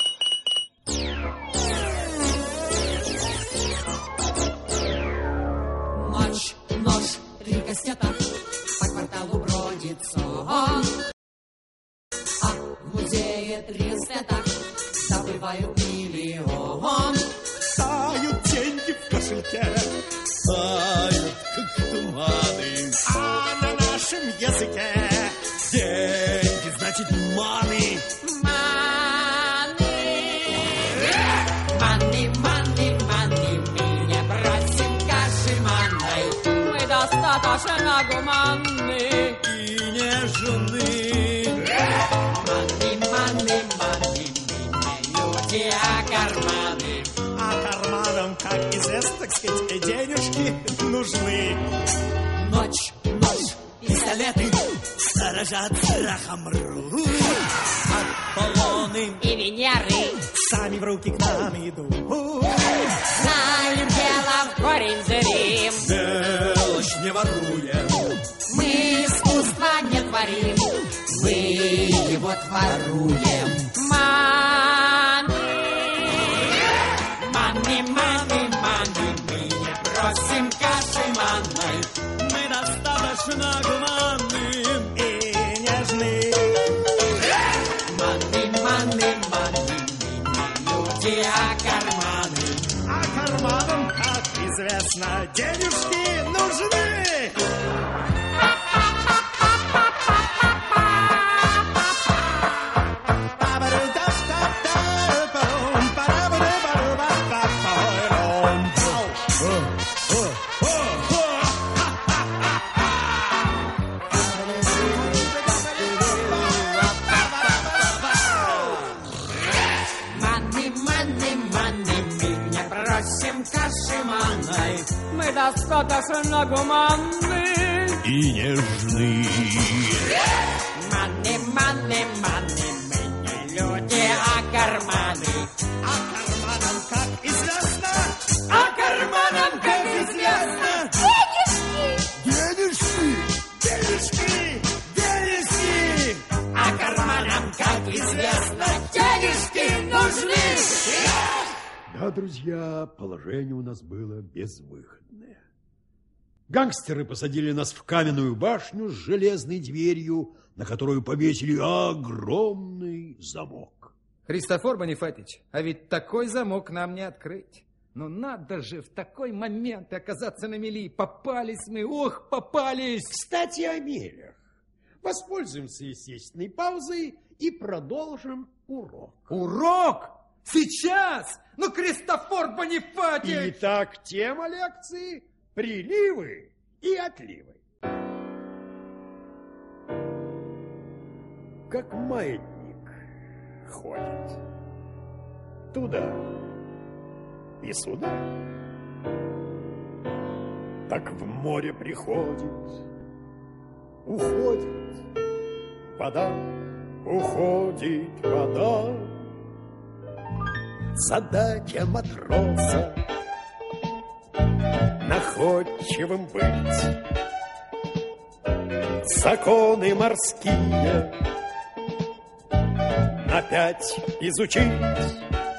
Ночь, нож, три кастета, по кварталу бродит сон. А в музее три света добывают миллион. Тают деньги в кошельке, тают, как туманы. А на нашем языке деньги значит money. Маны, маны, маны, мы не просим каши манной. Мы достаточно гуманны И нежны. Маны, маны, маны, мы не люди, а карманы. А карманам, как известно, так сказать, денежки нужны. Ночь, ночь, пистолеты сторожат страхом рвут. Аполлоны и Венеры сами в руки к нам идут. Знаем дело в корень зрим. Мелочь не воруем. Мы искусства не творим, мы его творуем. Маны, маны, маны, маны, мы не просим каши манной. Мы достаточно гуманны и нежны. Маны, маны, маны, мы не люди, а карманы. А карманам, как известно, денежки нужны. Мы достаточно гуманны и нежны. Маны, маны, маны, мы не люди, а карманы. А карманам, как известно, а карманам, как известно, денежки, денежки, денежки, денежки. А карманам нужны. Да, друзья, положение у нас было безвыходное. Гангстеры посадили нас в каменную башню с железной дверью, на которую повесили огромный замок. Христофор Бонифатич, а ведь такой замок нам не открыть. Но надо же в такой момент оказаться на мели. Попались мы, ох, попались. Кстати, о мелях. Воспользуемся естественной паузой и продолжим урок. Урок? Сейчас? Ну, Христофор Бонифатич! Итак, тема лекции – приливы и отливы. Как маятник ходит туда и сюда, так в море приходит, уходит вода, уходит вода. Задача матроса находчивым быть, законы морские опять изучить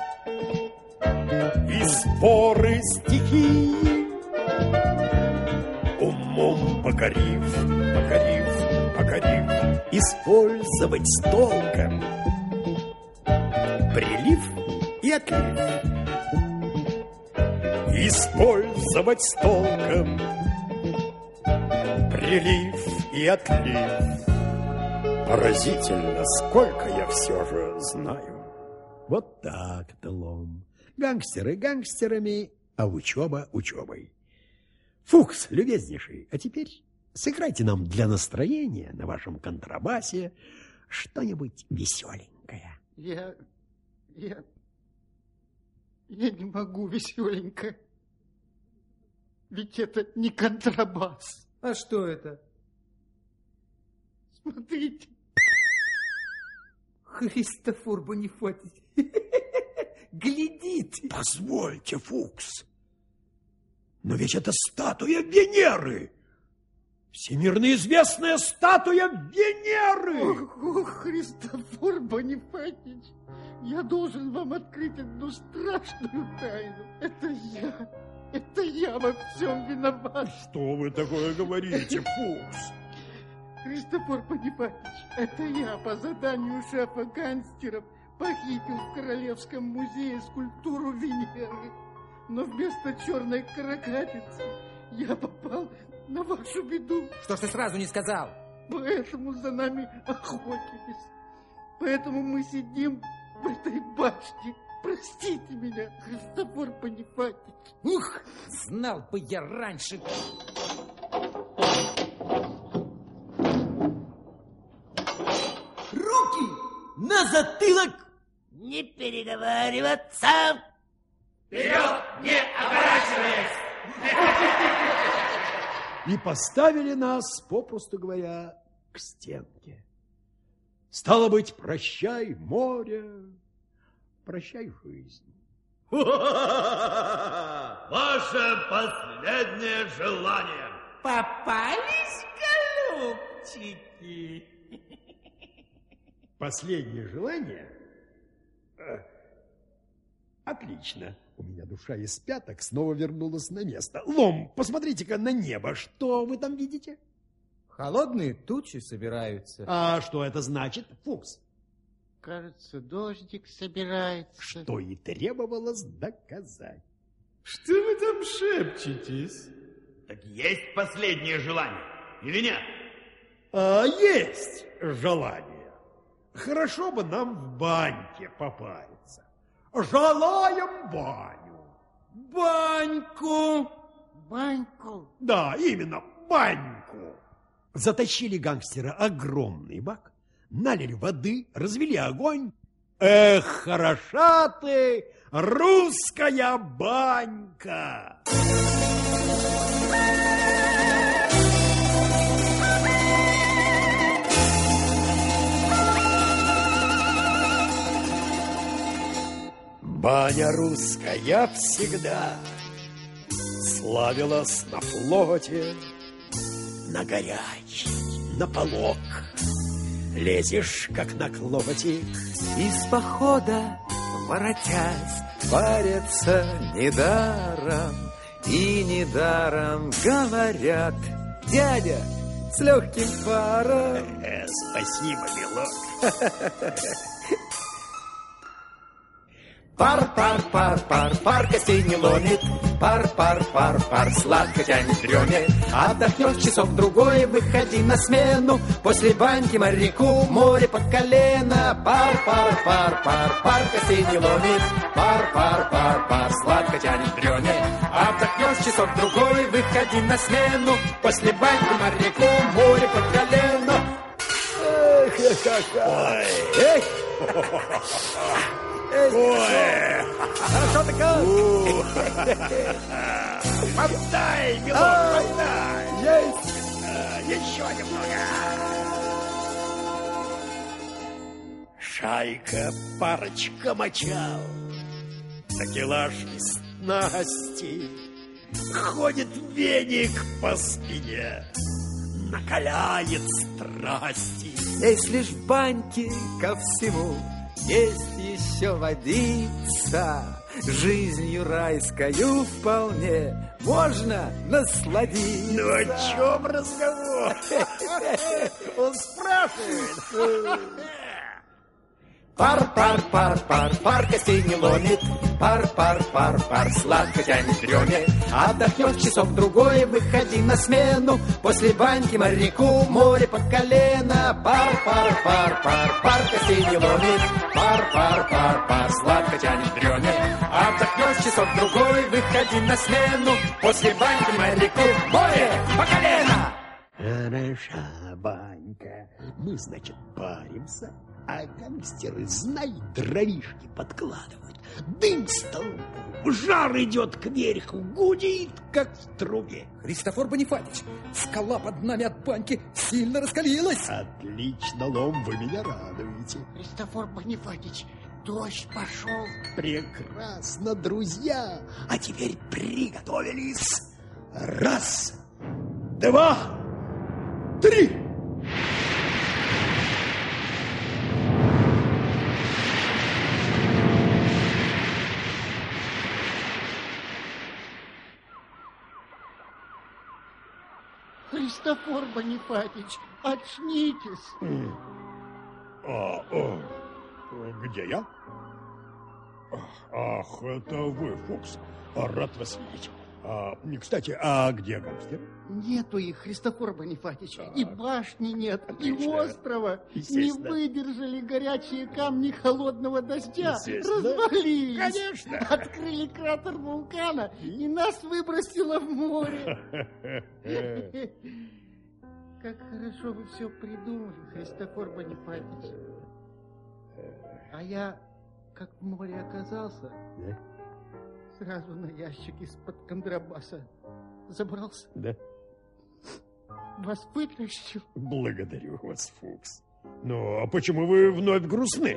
и споры стихии, умом покорив, покорив, покорив, использовать с толком прилив и отлив, использовать с толком прилив и отлив. Поразительно, сколько я все же знаю. Вот так-то, Лом. Гангстеры гангстерами, а учеба учебой. Фукс, любезнейший, а теперь сыграйте нам для настроения на вашем контрабасе что-нибудь веселенькое. Я... я... я не могу веселенько. Ведь это не контрабас. А что это? Смотрите. Христофор Бонифатич глядит. Позвольте, Фукс, но ведь это статуя Венеры. Всемирно известная статуя Венеры. Ох, ох, Христофор Бонифатич, я должен вам открыть одну страшную тайну. Это я, это я во всем виноват. Что вы такое говорите, Фукс? Христофор Бонифатич, это я по заданию шефа гангстеров похитил в Королевском музее скульптуру Венеры. Но вместо черной каракатицы я попал на вашу беду. Что ж ты сразу не сказал? Поэтому за нами охотились. Поэтому мы сидим в этой башне. Простите меня, Христофор Бонифатич. Ух, знал бы я раньше. Руки на затылок! Не переговариваться! Вперед, не оборачиваясь! И поставили нас, попросту говоря, к стенке. Стало быть, прощай, море, прощай, жизнь. Ваше последнее желание. Попались, голубчики? Последнее желание? Отлично. У меня душа из пяток снова вернулась на место. Лом, посмотрите-ка на небо. Что вы там видите? Холодные тучи собираются. А что это значит, Фукс? Кажется, дождик собирается. Что и требовалось доказать. Что вы там шепчетесь? Так есть последнее желание, или нет? А, есть желание. Хорошо бы нам в баньке попариться. Желаем баню. Баньку. Баньку? Да, именно, баньку. Затащили гангстера огромный бак, налили воды, развели огонь. Эх, хороша ты, русская банька! Баня русская всегда славилась на флоте, на горячий, на полок. Лезешь, как на клопотик. Из похода воротясь, парятся недаром, и недаром говорят: дядя с легким паром. Э, спасибо, милок. Пар, пар, пар, пар, пар костей не ломит. Пар, пар, пар, пар, сладко тянет дреме. Отдохнешь часок-другой, выходи на смену. После баньки моряку море под колено. Пар, пар, пар, пар, пар костей не ломит. Пар, пар, пар, пар, сладко тянет дреме. Отдохнешь часок-другой, выходи на смену. После баньки моряку море под колено. Эх, какая! Эх! Ой! Хорошо-то как? Подай, милок, подай! Есть! Еще немного! Шайка, парочка мочал, такелаж и снасти, ходит веник по спине, накаляет страсти. Если ж в баньке ко всему есть еще водица, жизнью райскою вполне можно насладиться. Ну о чем разговор? Он спрашивает. Пар, пар, пар, пар, пар костей не ломит. Пар, пар, пар, пар, сладко тянет дреме. Отдохнешь часок-другой, выходи на смену. После баньки моряку море под колено. Пар, пар, пар, пар, пар костей не ломит. Пар, пар, пар, пар, сладко тянет дреме. Отдохнешь часок-другой, выходи на смену. После баньки моряку море по колено. Хороша банька. Мы, значит, паримся, а гангстеры, знай, дровишки подкладывают. Дым столбом, жар идет кверху, гудит, как в трубе. Христофор Бонифатич, скала под нами от баньки сильно раскалилась. Отлично, Лом, вы меня радуете. Христофор Бонифатич, дождь пошел. Прекрасно, друзья. А теперь приготовились. Раз, два, три. Христофор Бонифатич, очнитесь. А, а, где я? Ах, это вы, Фукс. Рад вас видеть. А, кстати, а где гангстер? Нету их, Христофор Бонифатич. Так. И башни нет, Отлично. И острова. Не выдержали горячие камни холодного дождя. Развалились. Конечно. Открыли кратер вулкана, и нас выбросило в море. Как хорошо вы все придумали, Христофор Бонифатич. А я, как в море оказался, сразу на ящик из-под контрабаса забрался. Да. Вас вытащил. Благодарю вас, Фукс. Но почему вы вновь грустны?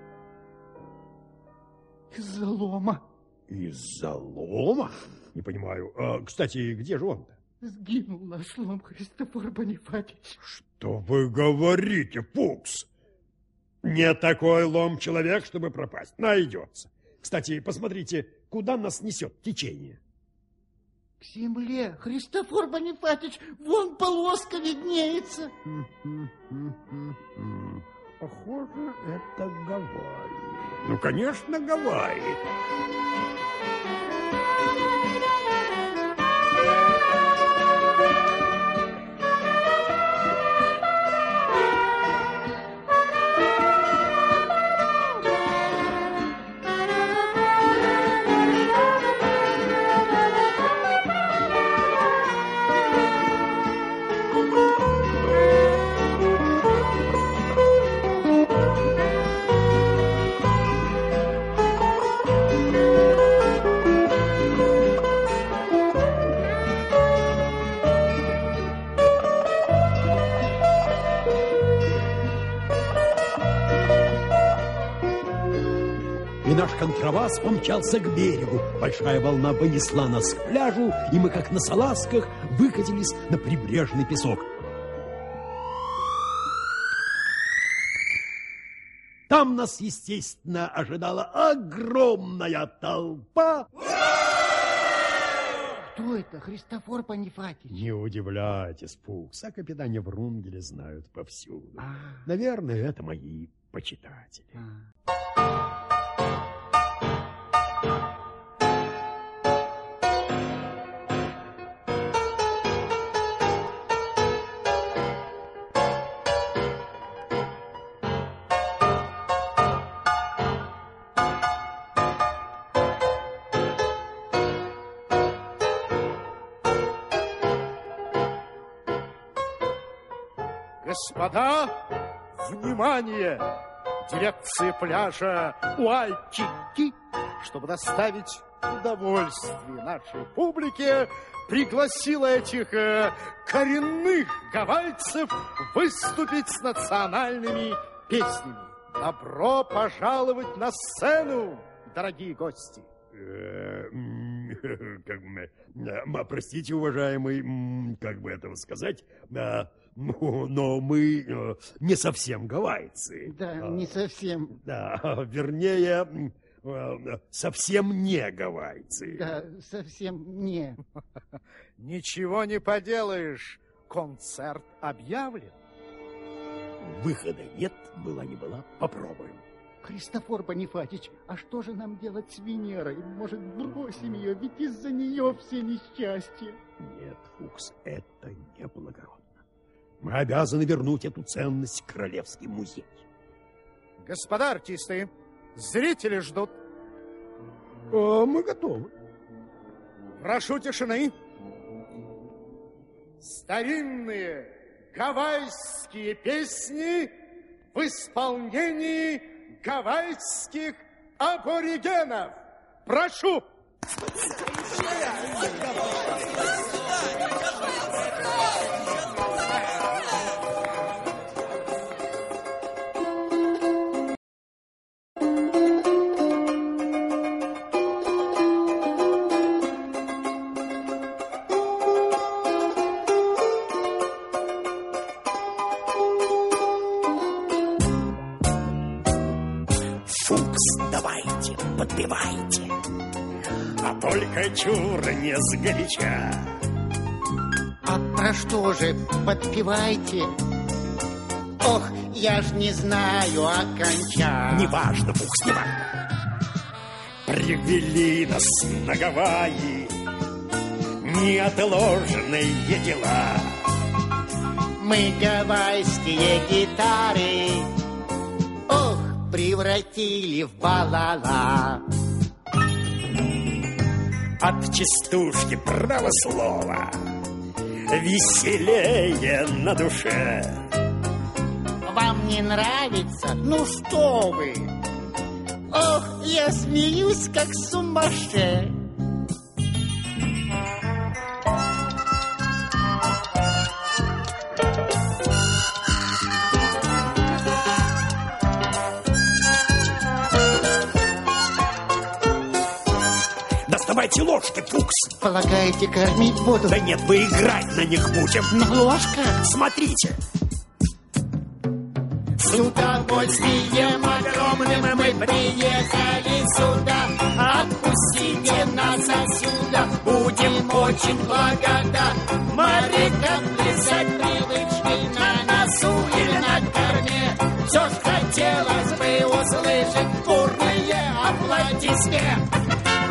Из-за лома. Из-за лома? Не понимаю. А, кстати, где же он-то? Сгинул наш лом, Христофор Бонифатич. Что вы говорите, Фукс? Не такой лом человек, чтобы пропасть. Найдется. Кстати, посмотрите, куда нас несет течение. К земле, Христофор Бонифатич, вон полоска виднеется. Похоже, это Гавайи. Ну, конечно, Гавайи. И наш контрабас помчался к берегу. Большая волна понесла нас к пляжу, и мы, как на салазках, выкатились на прибрежный песок. Там нас, естественно, ожидала огромная толпа. Кто это? Христофор Панифатич? Не удивляйтесь, Фукс, о капитане Врунгеле знают повсюду. А. Наверное, это мои почитатели. А. Господа, внимание! Дирекция пляжа Уайкики, чтобы доставить удовольствие нашей публике, пригласила этих э, коренных гавайцев выступить с национальными песнями. Добро пожаловать на сцену, дорогие гости! Как бы, простите, уважаемый, как бы этого сказать, но мы не совсем гавайцы. Да, не совсем. Да, вернее, совсем не гавайцы. Да, совсем не. Ничего не поделаешь, концерт объявлен. Выхода нет, была не была, попробуем. Христофор Бонифатич, а что же нам делать с Венерой? Может, бросим ее, ведь из-за нее все несчастья. Нет, Фукс, это неблагородно. Мы обязаны вернуть эту ценность в Королевский музей. Господа артисты, зрители ждут. А мы готовы. Прошу тишины. Старинные гавайские песни в исполнении гавайских аборигенов. Прошу! Подпевайте, а только чур не сгоряча. А про что же подпевайте? Ох, я ж не знаю оконча. Неважно, Фукс, неважно. Привели нас на Гавайи неотложные дела. Мы гавайские гитары превратили в балала. От частушки право слова веселее на душе. Вам не нравится? Ну что вы? Ох, я смеюсь, как сумасшедший. Давайте ложки, Фукс. Полагаете, кормить буду? Да нет, мы играть на них будем. На ложках? Смотрите. С удовольствием огромным мы приехали сюда. Отпустите нас отсюда, будем очень благодарны. Морякам плясать привычки на носу или на корме. Все ж хотелось бы услышать бурные аплодисменты.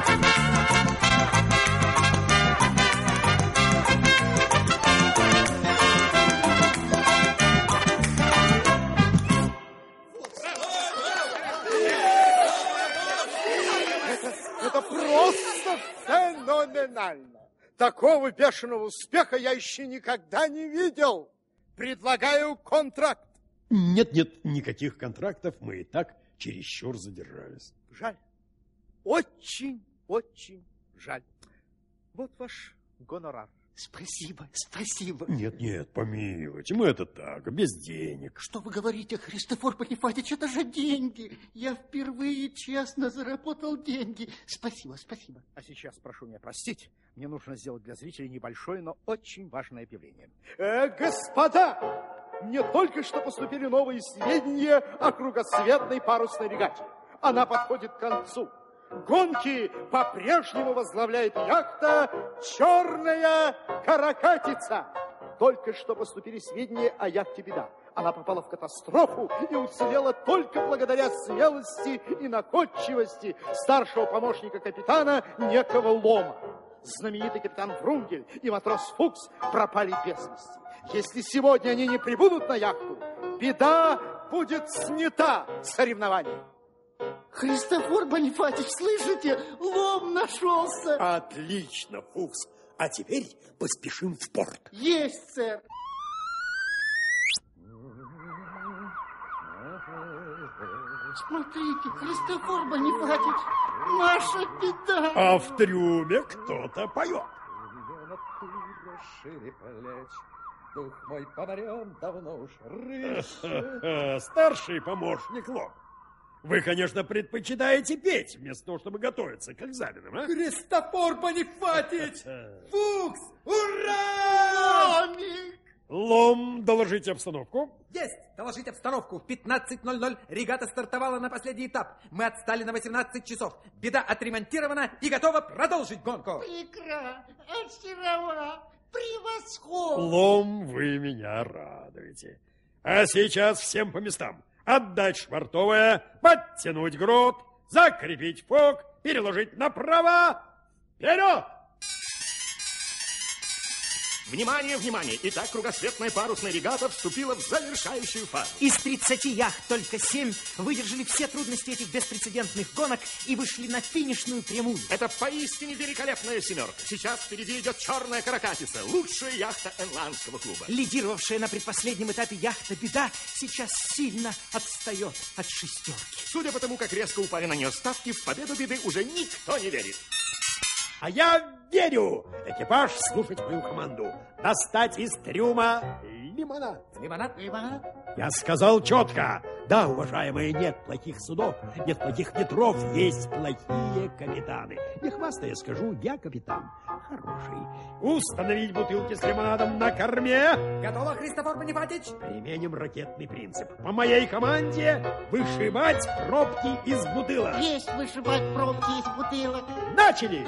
Феноменально! Такого бешеного успеха я еще никогда не видел. Предлагаю контракт. Нет-нет, никаких контрактов. Мы и так чересчур задержались. Жаль. Очень-очень жаль. Вот ваш гонорар. Спасибо, спасибо. Нет-нет, помилуйте, мы это так, без денег. Что вы говорите, Христофор Панифатич, это же деньги. Я впервые честно заработал деньги. Спасибо, спасибо. А сейчас прошу меня простить. Мне нужно сделать для зрителей небольшое, но очень важное объявление. Э, господа, мне только что поступили новые сведения о кругосветной парусной регате. Она подходит к концу. Гонки по-прежнему возглавляет яхта «Черная каракатица». Только что поступили сведения о яхте «Беда». Она попала в катастрофу и уцелела только благодаря смелости и находчивости старшего помощника капитана некого Лома. Знаменитый капитан Врунгель и матрос Фукс пропали без вести. Если сегодня они не прибудут на яхту, «Беда» будет снята с соревнований. Христофор Бонифатич, слышите? Лом нашелся. Отлично, Фукс. А теперь поспешим в порт. Есть, сэр. Смотрите, Христофор Бонифатич, наша «Беда». А в трюме кто-то поет. Дух мой по морям давно уж рыщет. Старший помощник Лом, вы, конечно, предпочитаете петь, вместо того, чтобы готовиться к экзаменам, а? Христофор Бонифатич! Фукс! Ура! Ломик! Лом, доложите обстановку. Есть! Доложить обстановку. В пятнадцать ноль ноль регата стартовала на последний этап. Мы отстали на восемнадцать часов. «Беда» отремонтирована и готова продолжить гонку. Прекрасно! Очаровательно! Превосходно! Лом, вы меня радуете. А сейчас всем по местам. Отдать швартовое, подтянуть грот, закрепить фок, переложить направо. Вперед! Внимание, внимание! Итак, кругосветная парусная регата вступила в завершающую фазу. Из тридцати яхт только семь выдержали все трудности этих беспрецедентных гонок и вышли на финишную прямую. Это поистине великолепная семерка. Сейчас впереди идет «Черная каракатица», лучшая яхта Энландского клуба. Лидировавшая на предпоследнем этапе яхта «Беда» сейчас сильно отстает от шестерки. Судя по тому, как резко упали на нее ставки, в победу «Беды» уже никто не верит. А я верю! Экипаж, слушать мою команду. Достать из трюма лимонад. Лимонад? Лимонад? Я сказал четко. Да, уважаемые, нет плохих судов, нет плохих ветров, есть плохие капитаны. Не хвастая, скажу, я капитан хороший. Установить бутылки с лимонадом на корме. Готово, Христофор Бонифатич? Применим ракетный принцип. По моей команде вышибать пробки из бутылок. Есть вышибать пробки из бутылок. Начали!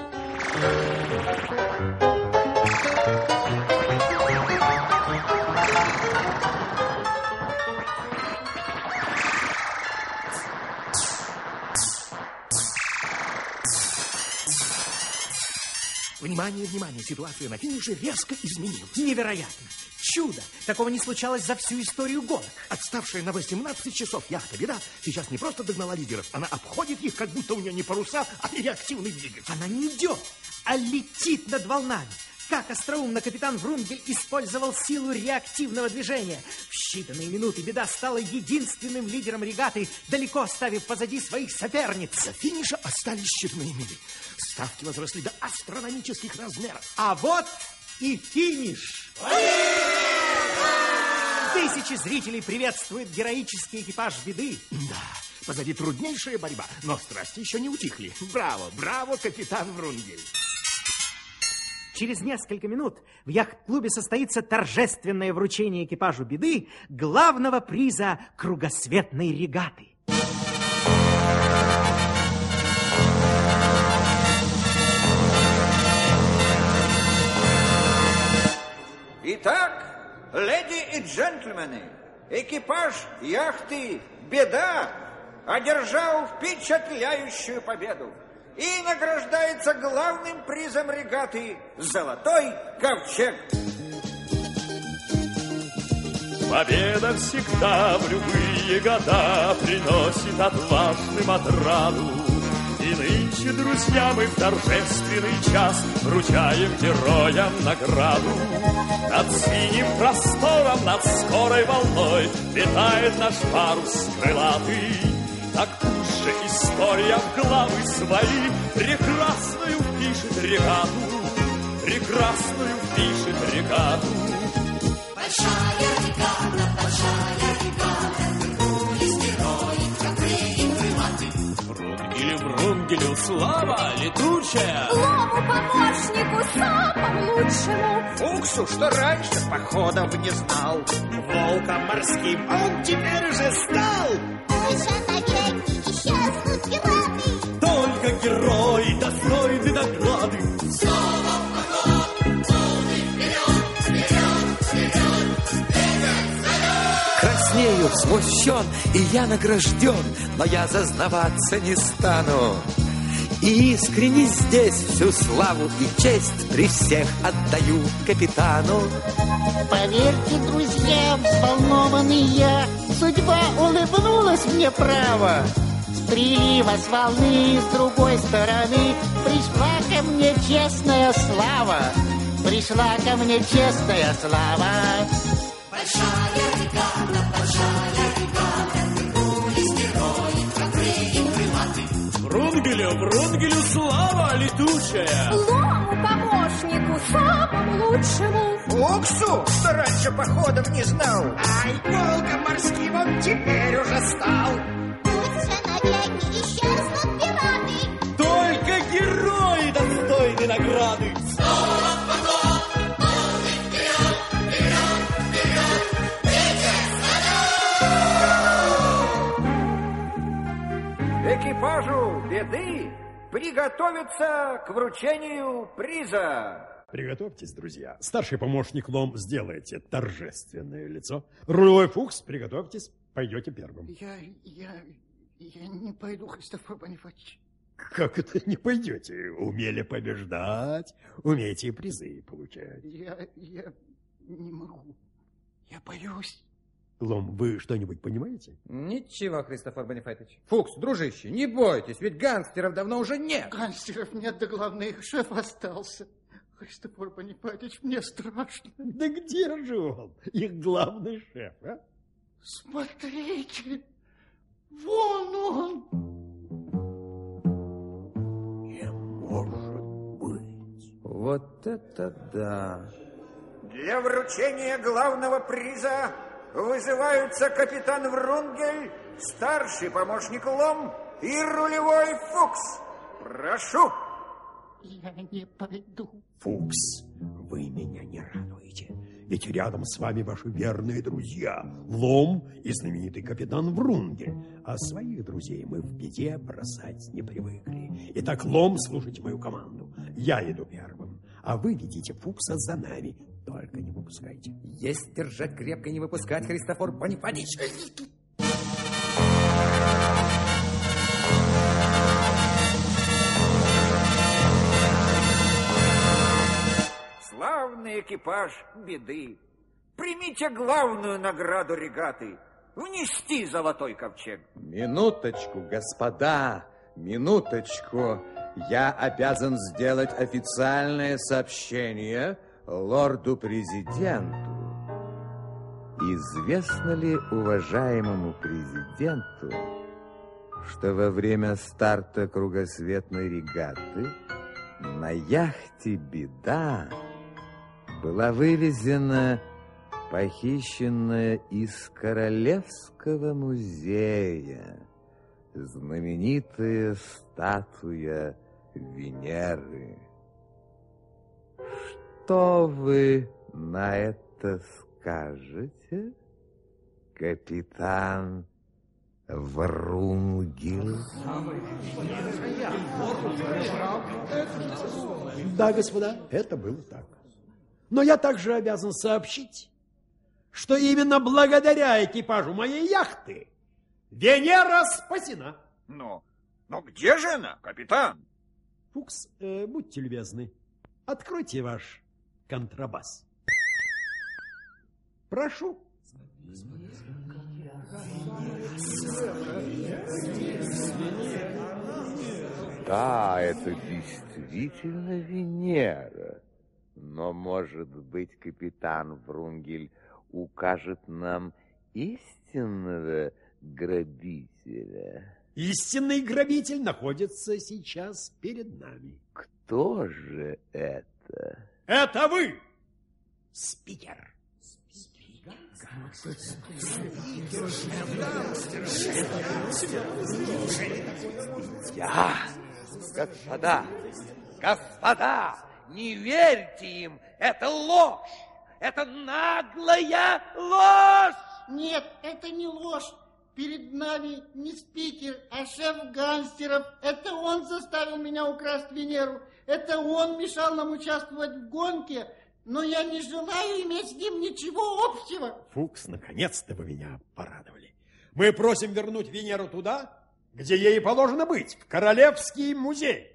Внимание, внимание, ситуация на финише резко изменилась. Невероятно! Чудо! Такого не случалось за всю историю гонок. Отставшая на восемнадцать часов яхта «Беда» сейчас не просто догнала лидеров, она обходит их, как будто у нее не паруса, а реактивный двигатель. Она не идет, а летит над волнами. Как остроумно капитан Врунгель использовал силу реактивного движения. В считанные минуты «Беда» стала единственным лидером регаты, далеко оставив позади своих соперниц. До финиша остались считанные мили. Ставки возросли до астрономических размеров. А вот и финиш! Тысячи зрителей приветствуют героический экипаж «Беды». Да, позади труднейшая борьба, но страсти еще не утихли. Браво, браво, капитан Врунгель! Через несколько минут в яхт-клубе состоится торжественное вручение экипажу «Беды» главного приза кругосветной регаты. Итак, леди и джентльмены, экипаж яхты «Беда» одержал впечатляющую победу и награждается главным призом регаты «Золотой ковчег». Победа всегда в любые года приносит отважным отраду. И нынче, друзья, мы в торжественный час вручаем героям награду. Над синим простором, над скорой волной летает наш парус крылатый. Так пусть же история в главы свои прекрасную впишет регату, прекрасную впишет регату. Большая регата, большая регата, вернулись герои, храбрые и крылатые. Врунгелю, Врунгелю, слава летучая! Лову помощнику самому лучшему. Фуксу, что раньше походов не знал, волком морским он теперь уже стал. Больше навеки исчезнут пираты. Только герои достойны награды. Снова поход, полный вперед, вперед, вперед, вперед. Краснею, смущен, и я награжден, но я зазнаваться не стану. И искренне здесь всю славу и честь при всех отдаю капитану. Поверьте, друзья, взволнованный я, судьба улыбнулась мне право. С прилива, с волны, с другой стороны пришла ко мне честная слава. Пришла ко мне честная слава. Большая регата, большая регата, вернулись герои, храбрые и крылатые. Врунгелю, Врунгелю слава летучая! Лому помощнику самому лучшему. Фуксу, что раньше походов не знал, ай, волком морским он теперь уже стал. Пусть же навеки исчезнут пираты. Только герои достойны награды. Снова поход, полный вперед, вперед, вперед, ветер Экипажу беды приготовиться к вручению приза. Приготовьтесь, друзья. Старший помощник Лом, сделайте торжественное лицо. Рулевой Фукс, приготовьтесь, пойдете первым. Я, я, я не пойду, Христофор Бонифатич. Как это не пойдете? Умели побеждать, умеете и призы получать. Я, я не могу. Я боюсь. Лом, вы что-нибудь понимаете? Ничего, Христофор Бонифатич. Фукс, дружище, не бойтесь, ведь гангстеров давно уже нет. Гангстеров нет, да главное, их шеф остался. Христофор Бонифатич, мне страшно. Да где же он, их главный шеф, а? Смотрите, вон он. Не может быть. Вот это да. Для вручения главного приза вызываются капитан Врунгель, старший помощник Лом и рулевой Фукс. Прошу. Я не пойду. Фукс, вы меня не радуете. Ведь рядом с вами ваши верные друзья Лом и знаменитый капитан Врунгель. А своих друзей мы в беде бросать не привыкли. Итак, Лом, слушайте мою команду. Я иду первым, а вы ведите Фукса за нами. Только не выпускайте. Есть держать крепко, не выпускать, Христофор Бонифатич. Славный экипаж беды. Примите главную награду регаты. Внести золотой ковчег. Минуточку, господа, минуточку. Я обязан сделать официальное сообщение лорду-президенту. Известно ли уважаемому президенту, что во время старта кругосветной регаты на яхте «Беда» была вывезена похищенная из Королевского музея знаменитая статуя Венеры? Что вы на это скажете, капитан Врунгель? Да, господа, это было так. Но я также обязан сообщить, что именно благодаря экипажу моей яхты Венера спасена. Но, но где же она, капитан? Фукс, э, будьте любезны, откройте ваш контрабас. Прошу. Да, это действительно Венера. Но, может быть, капитан Врунгель укажет нам истинного грабителя? Истинный грабитель находится сейчас перед нами. Кто же это? Это вы, спикер. Я, господа, Господа, не верьте им, это ложь, это наглая ложь. Нет, это не ложь. Перед нами не спикер, а шеф гангстеров. Это он заставил меня украсть Венеру. Это он мешал нам участвовать в гонке. Но я не желаю иметь с ним ничего общего. Фукс, наконец-то вы меня порадовали. Мы просим вернуть Венеру туда, где ей положено быть, в Королевский музей.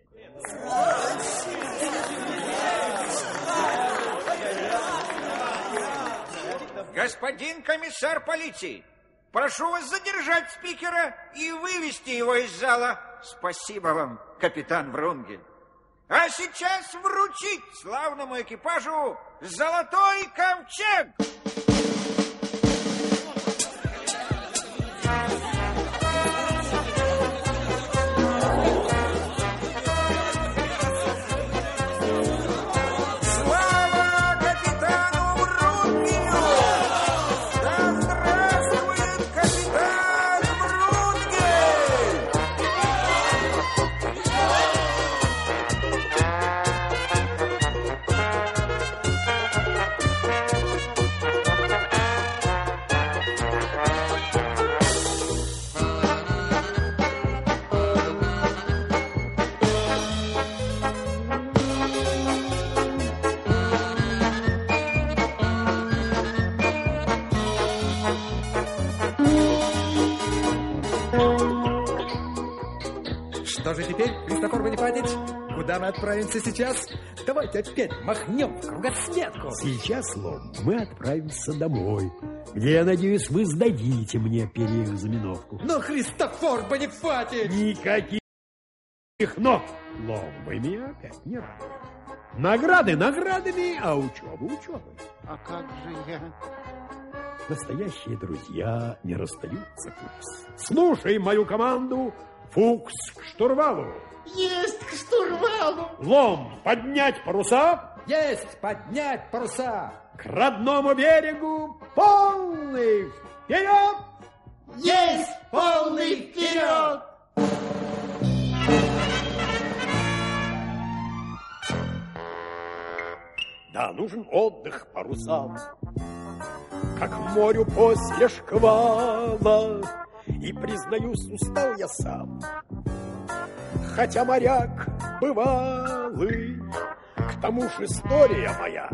Господин комиссар полиции, прошу вас задержать спикера и вывести его из зала. Спасибо вам, капитан Врунгель. А сейчас вручить славному экипажу золотой ковчег. Что же теперь, Христофор Бонифатич? Куда мы отправимся сейчас? Давайте опять махнем в кругосветку. Сейчас, Лом, мы отправимся домой, где, я надеюсь, вы сдадите мне переэкзаменовку. Но, Христофор Бонифатич! Никаких но, Лом, вы меня опять не радуете. Награды наградами, а учеба учебой. А как же я? Настоящие друзья не расстаются, Фукс. Слушай мою команду. Фукс к штурвалу. Есть к штурвалу. Лом, поднять паруса. Есть поднять паруса. К родному берегу полный вперед. Есть полный вперед. Да, нужен отдых парусам, как морю после шквала. И, признаюсь, устал я сам, хотя моряк бывалый. К тому ж история моя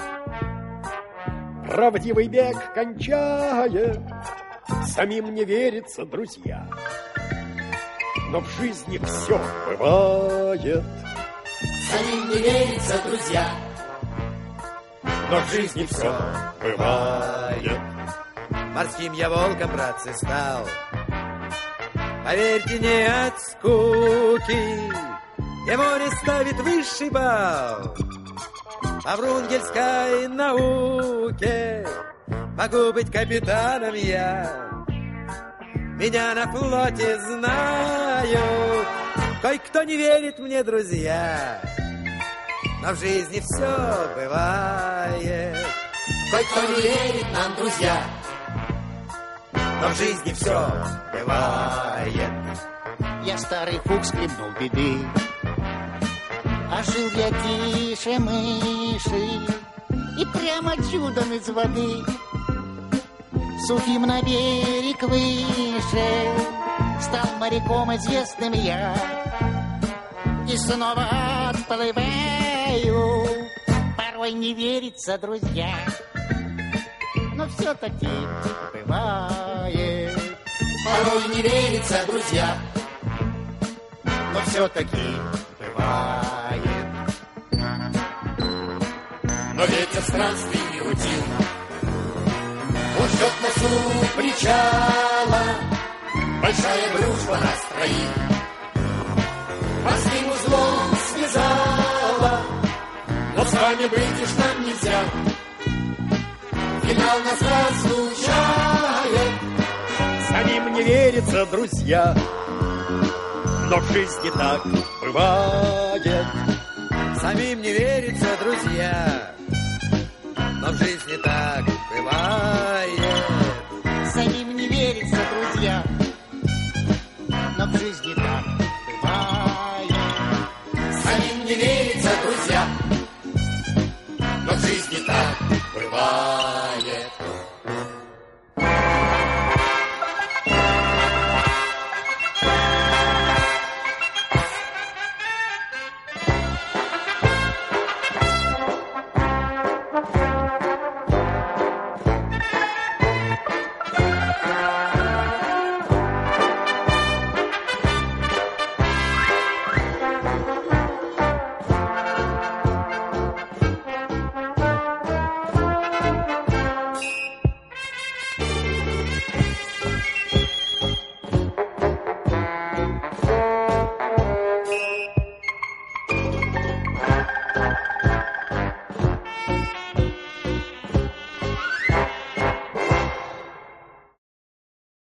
правдивый бег кончает. Самим не верится, друзья, но в жизни все бывает. Самим не верится, друзья, но в жизни все бывает. Морским я волком, братцы, стал. Поверьте, не от скуки, где море ставит высший балл. По врунгельской науке могу быть капитаном я. Меня на флоте знают, кое-кто не верит мне, друзья. Но в жизни все бывает. Кое-кто не верит нам, друзья, но в жизни все бывает. Я старый Фукс хлебнул беды, а жил я тише мыши и прямо чудом из воды сухим на берег выше стал моряком известным я и снова отплываю. Порой не верится, друзья, но все-таки бывает. порой не верится, друзья, но все-таки бывает. Но ветер странствий не утих, он ждет носу причала. Большая дружба нас троих морским узлом связала. Но с вами быть уж нам нельзя, финал нас разлучает. Самим не верится, друзья, но в жизни так бывает. Самим не верится, друзья, но в жизни так бывает. Самим не верится, друзья, но в жизни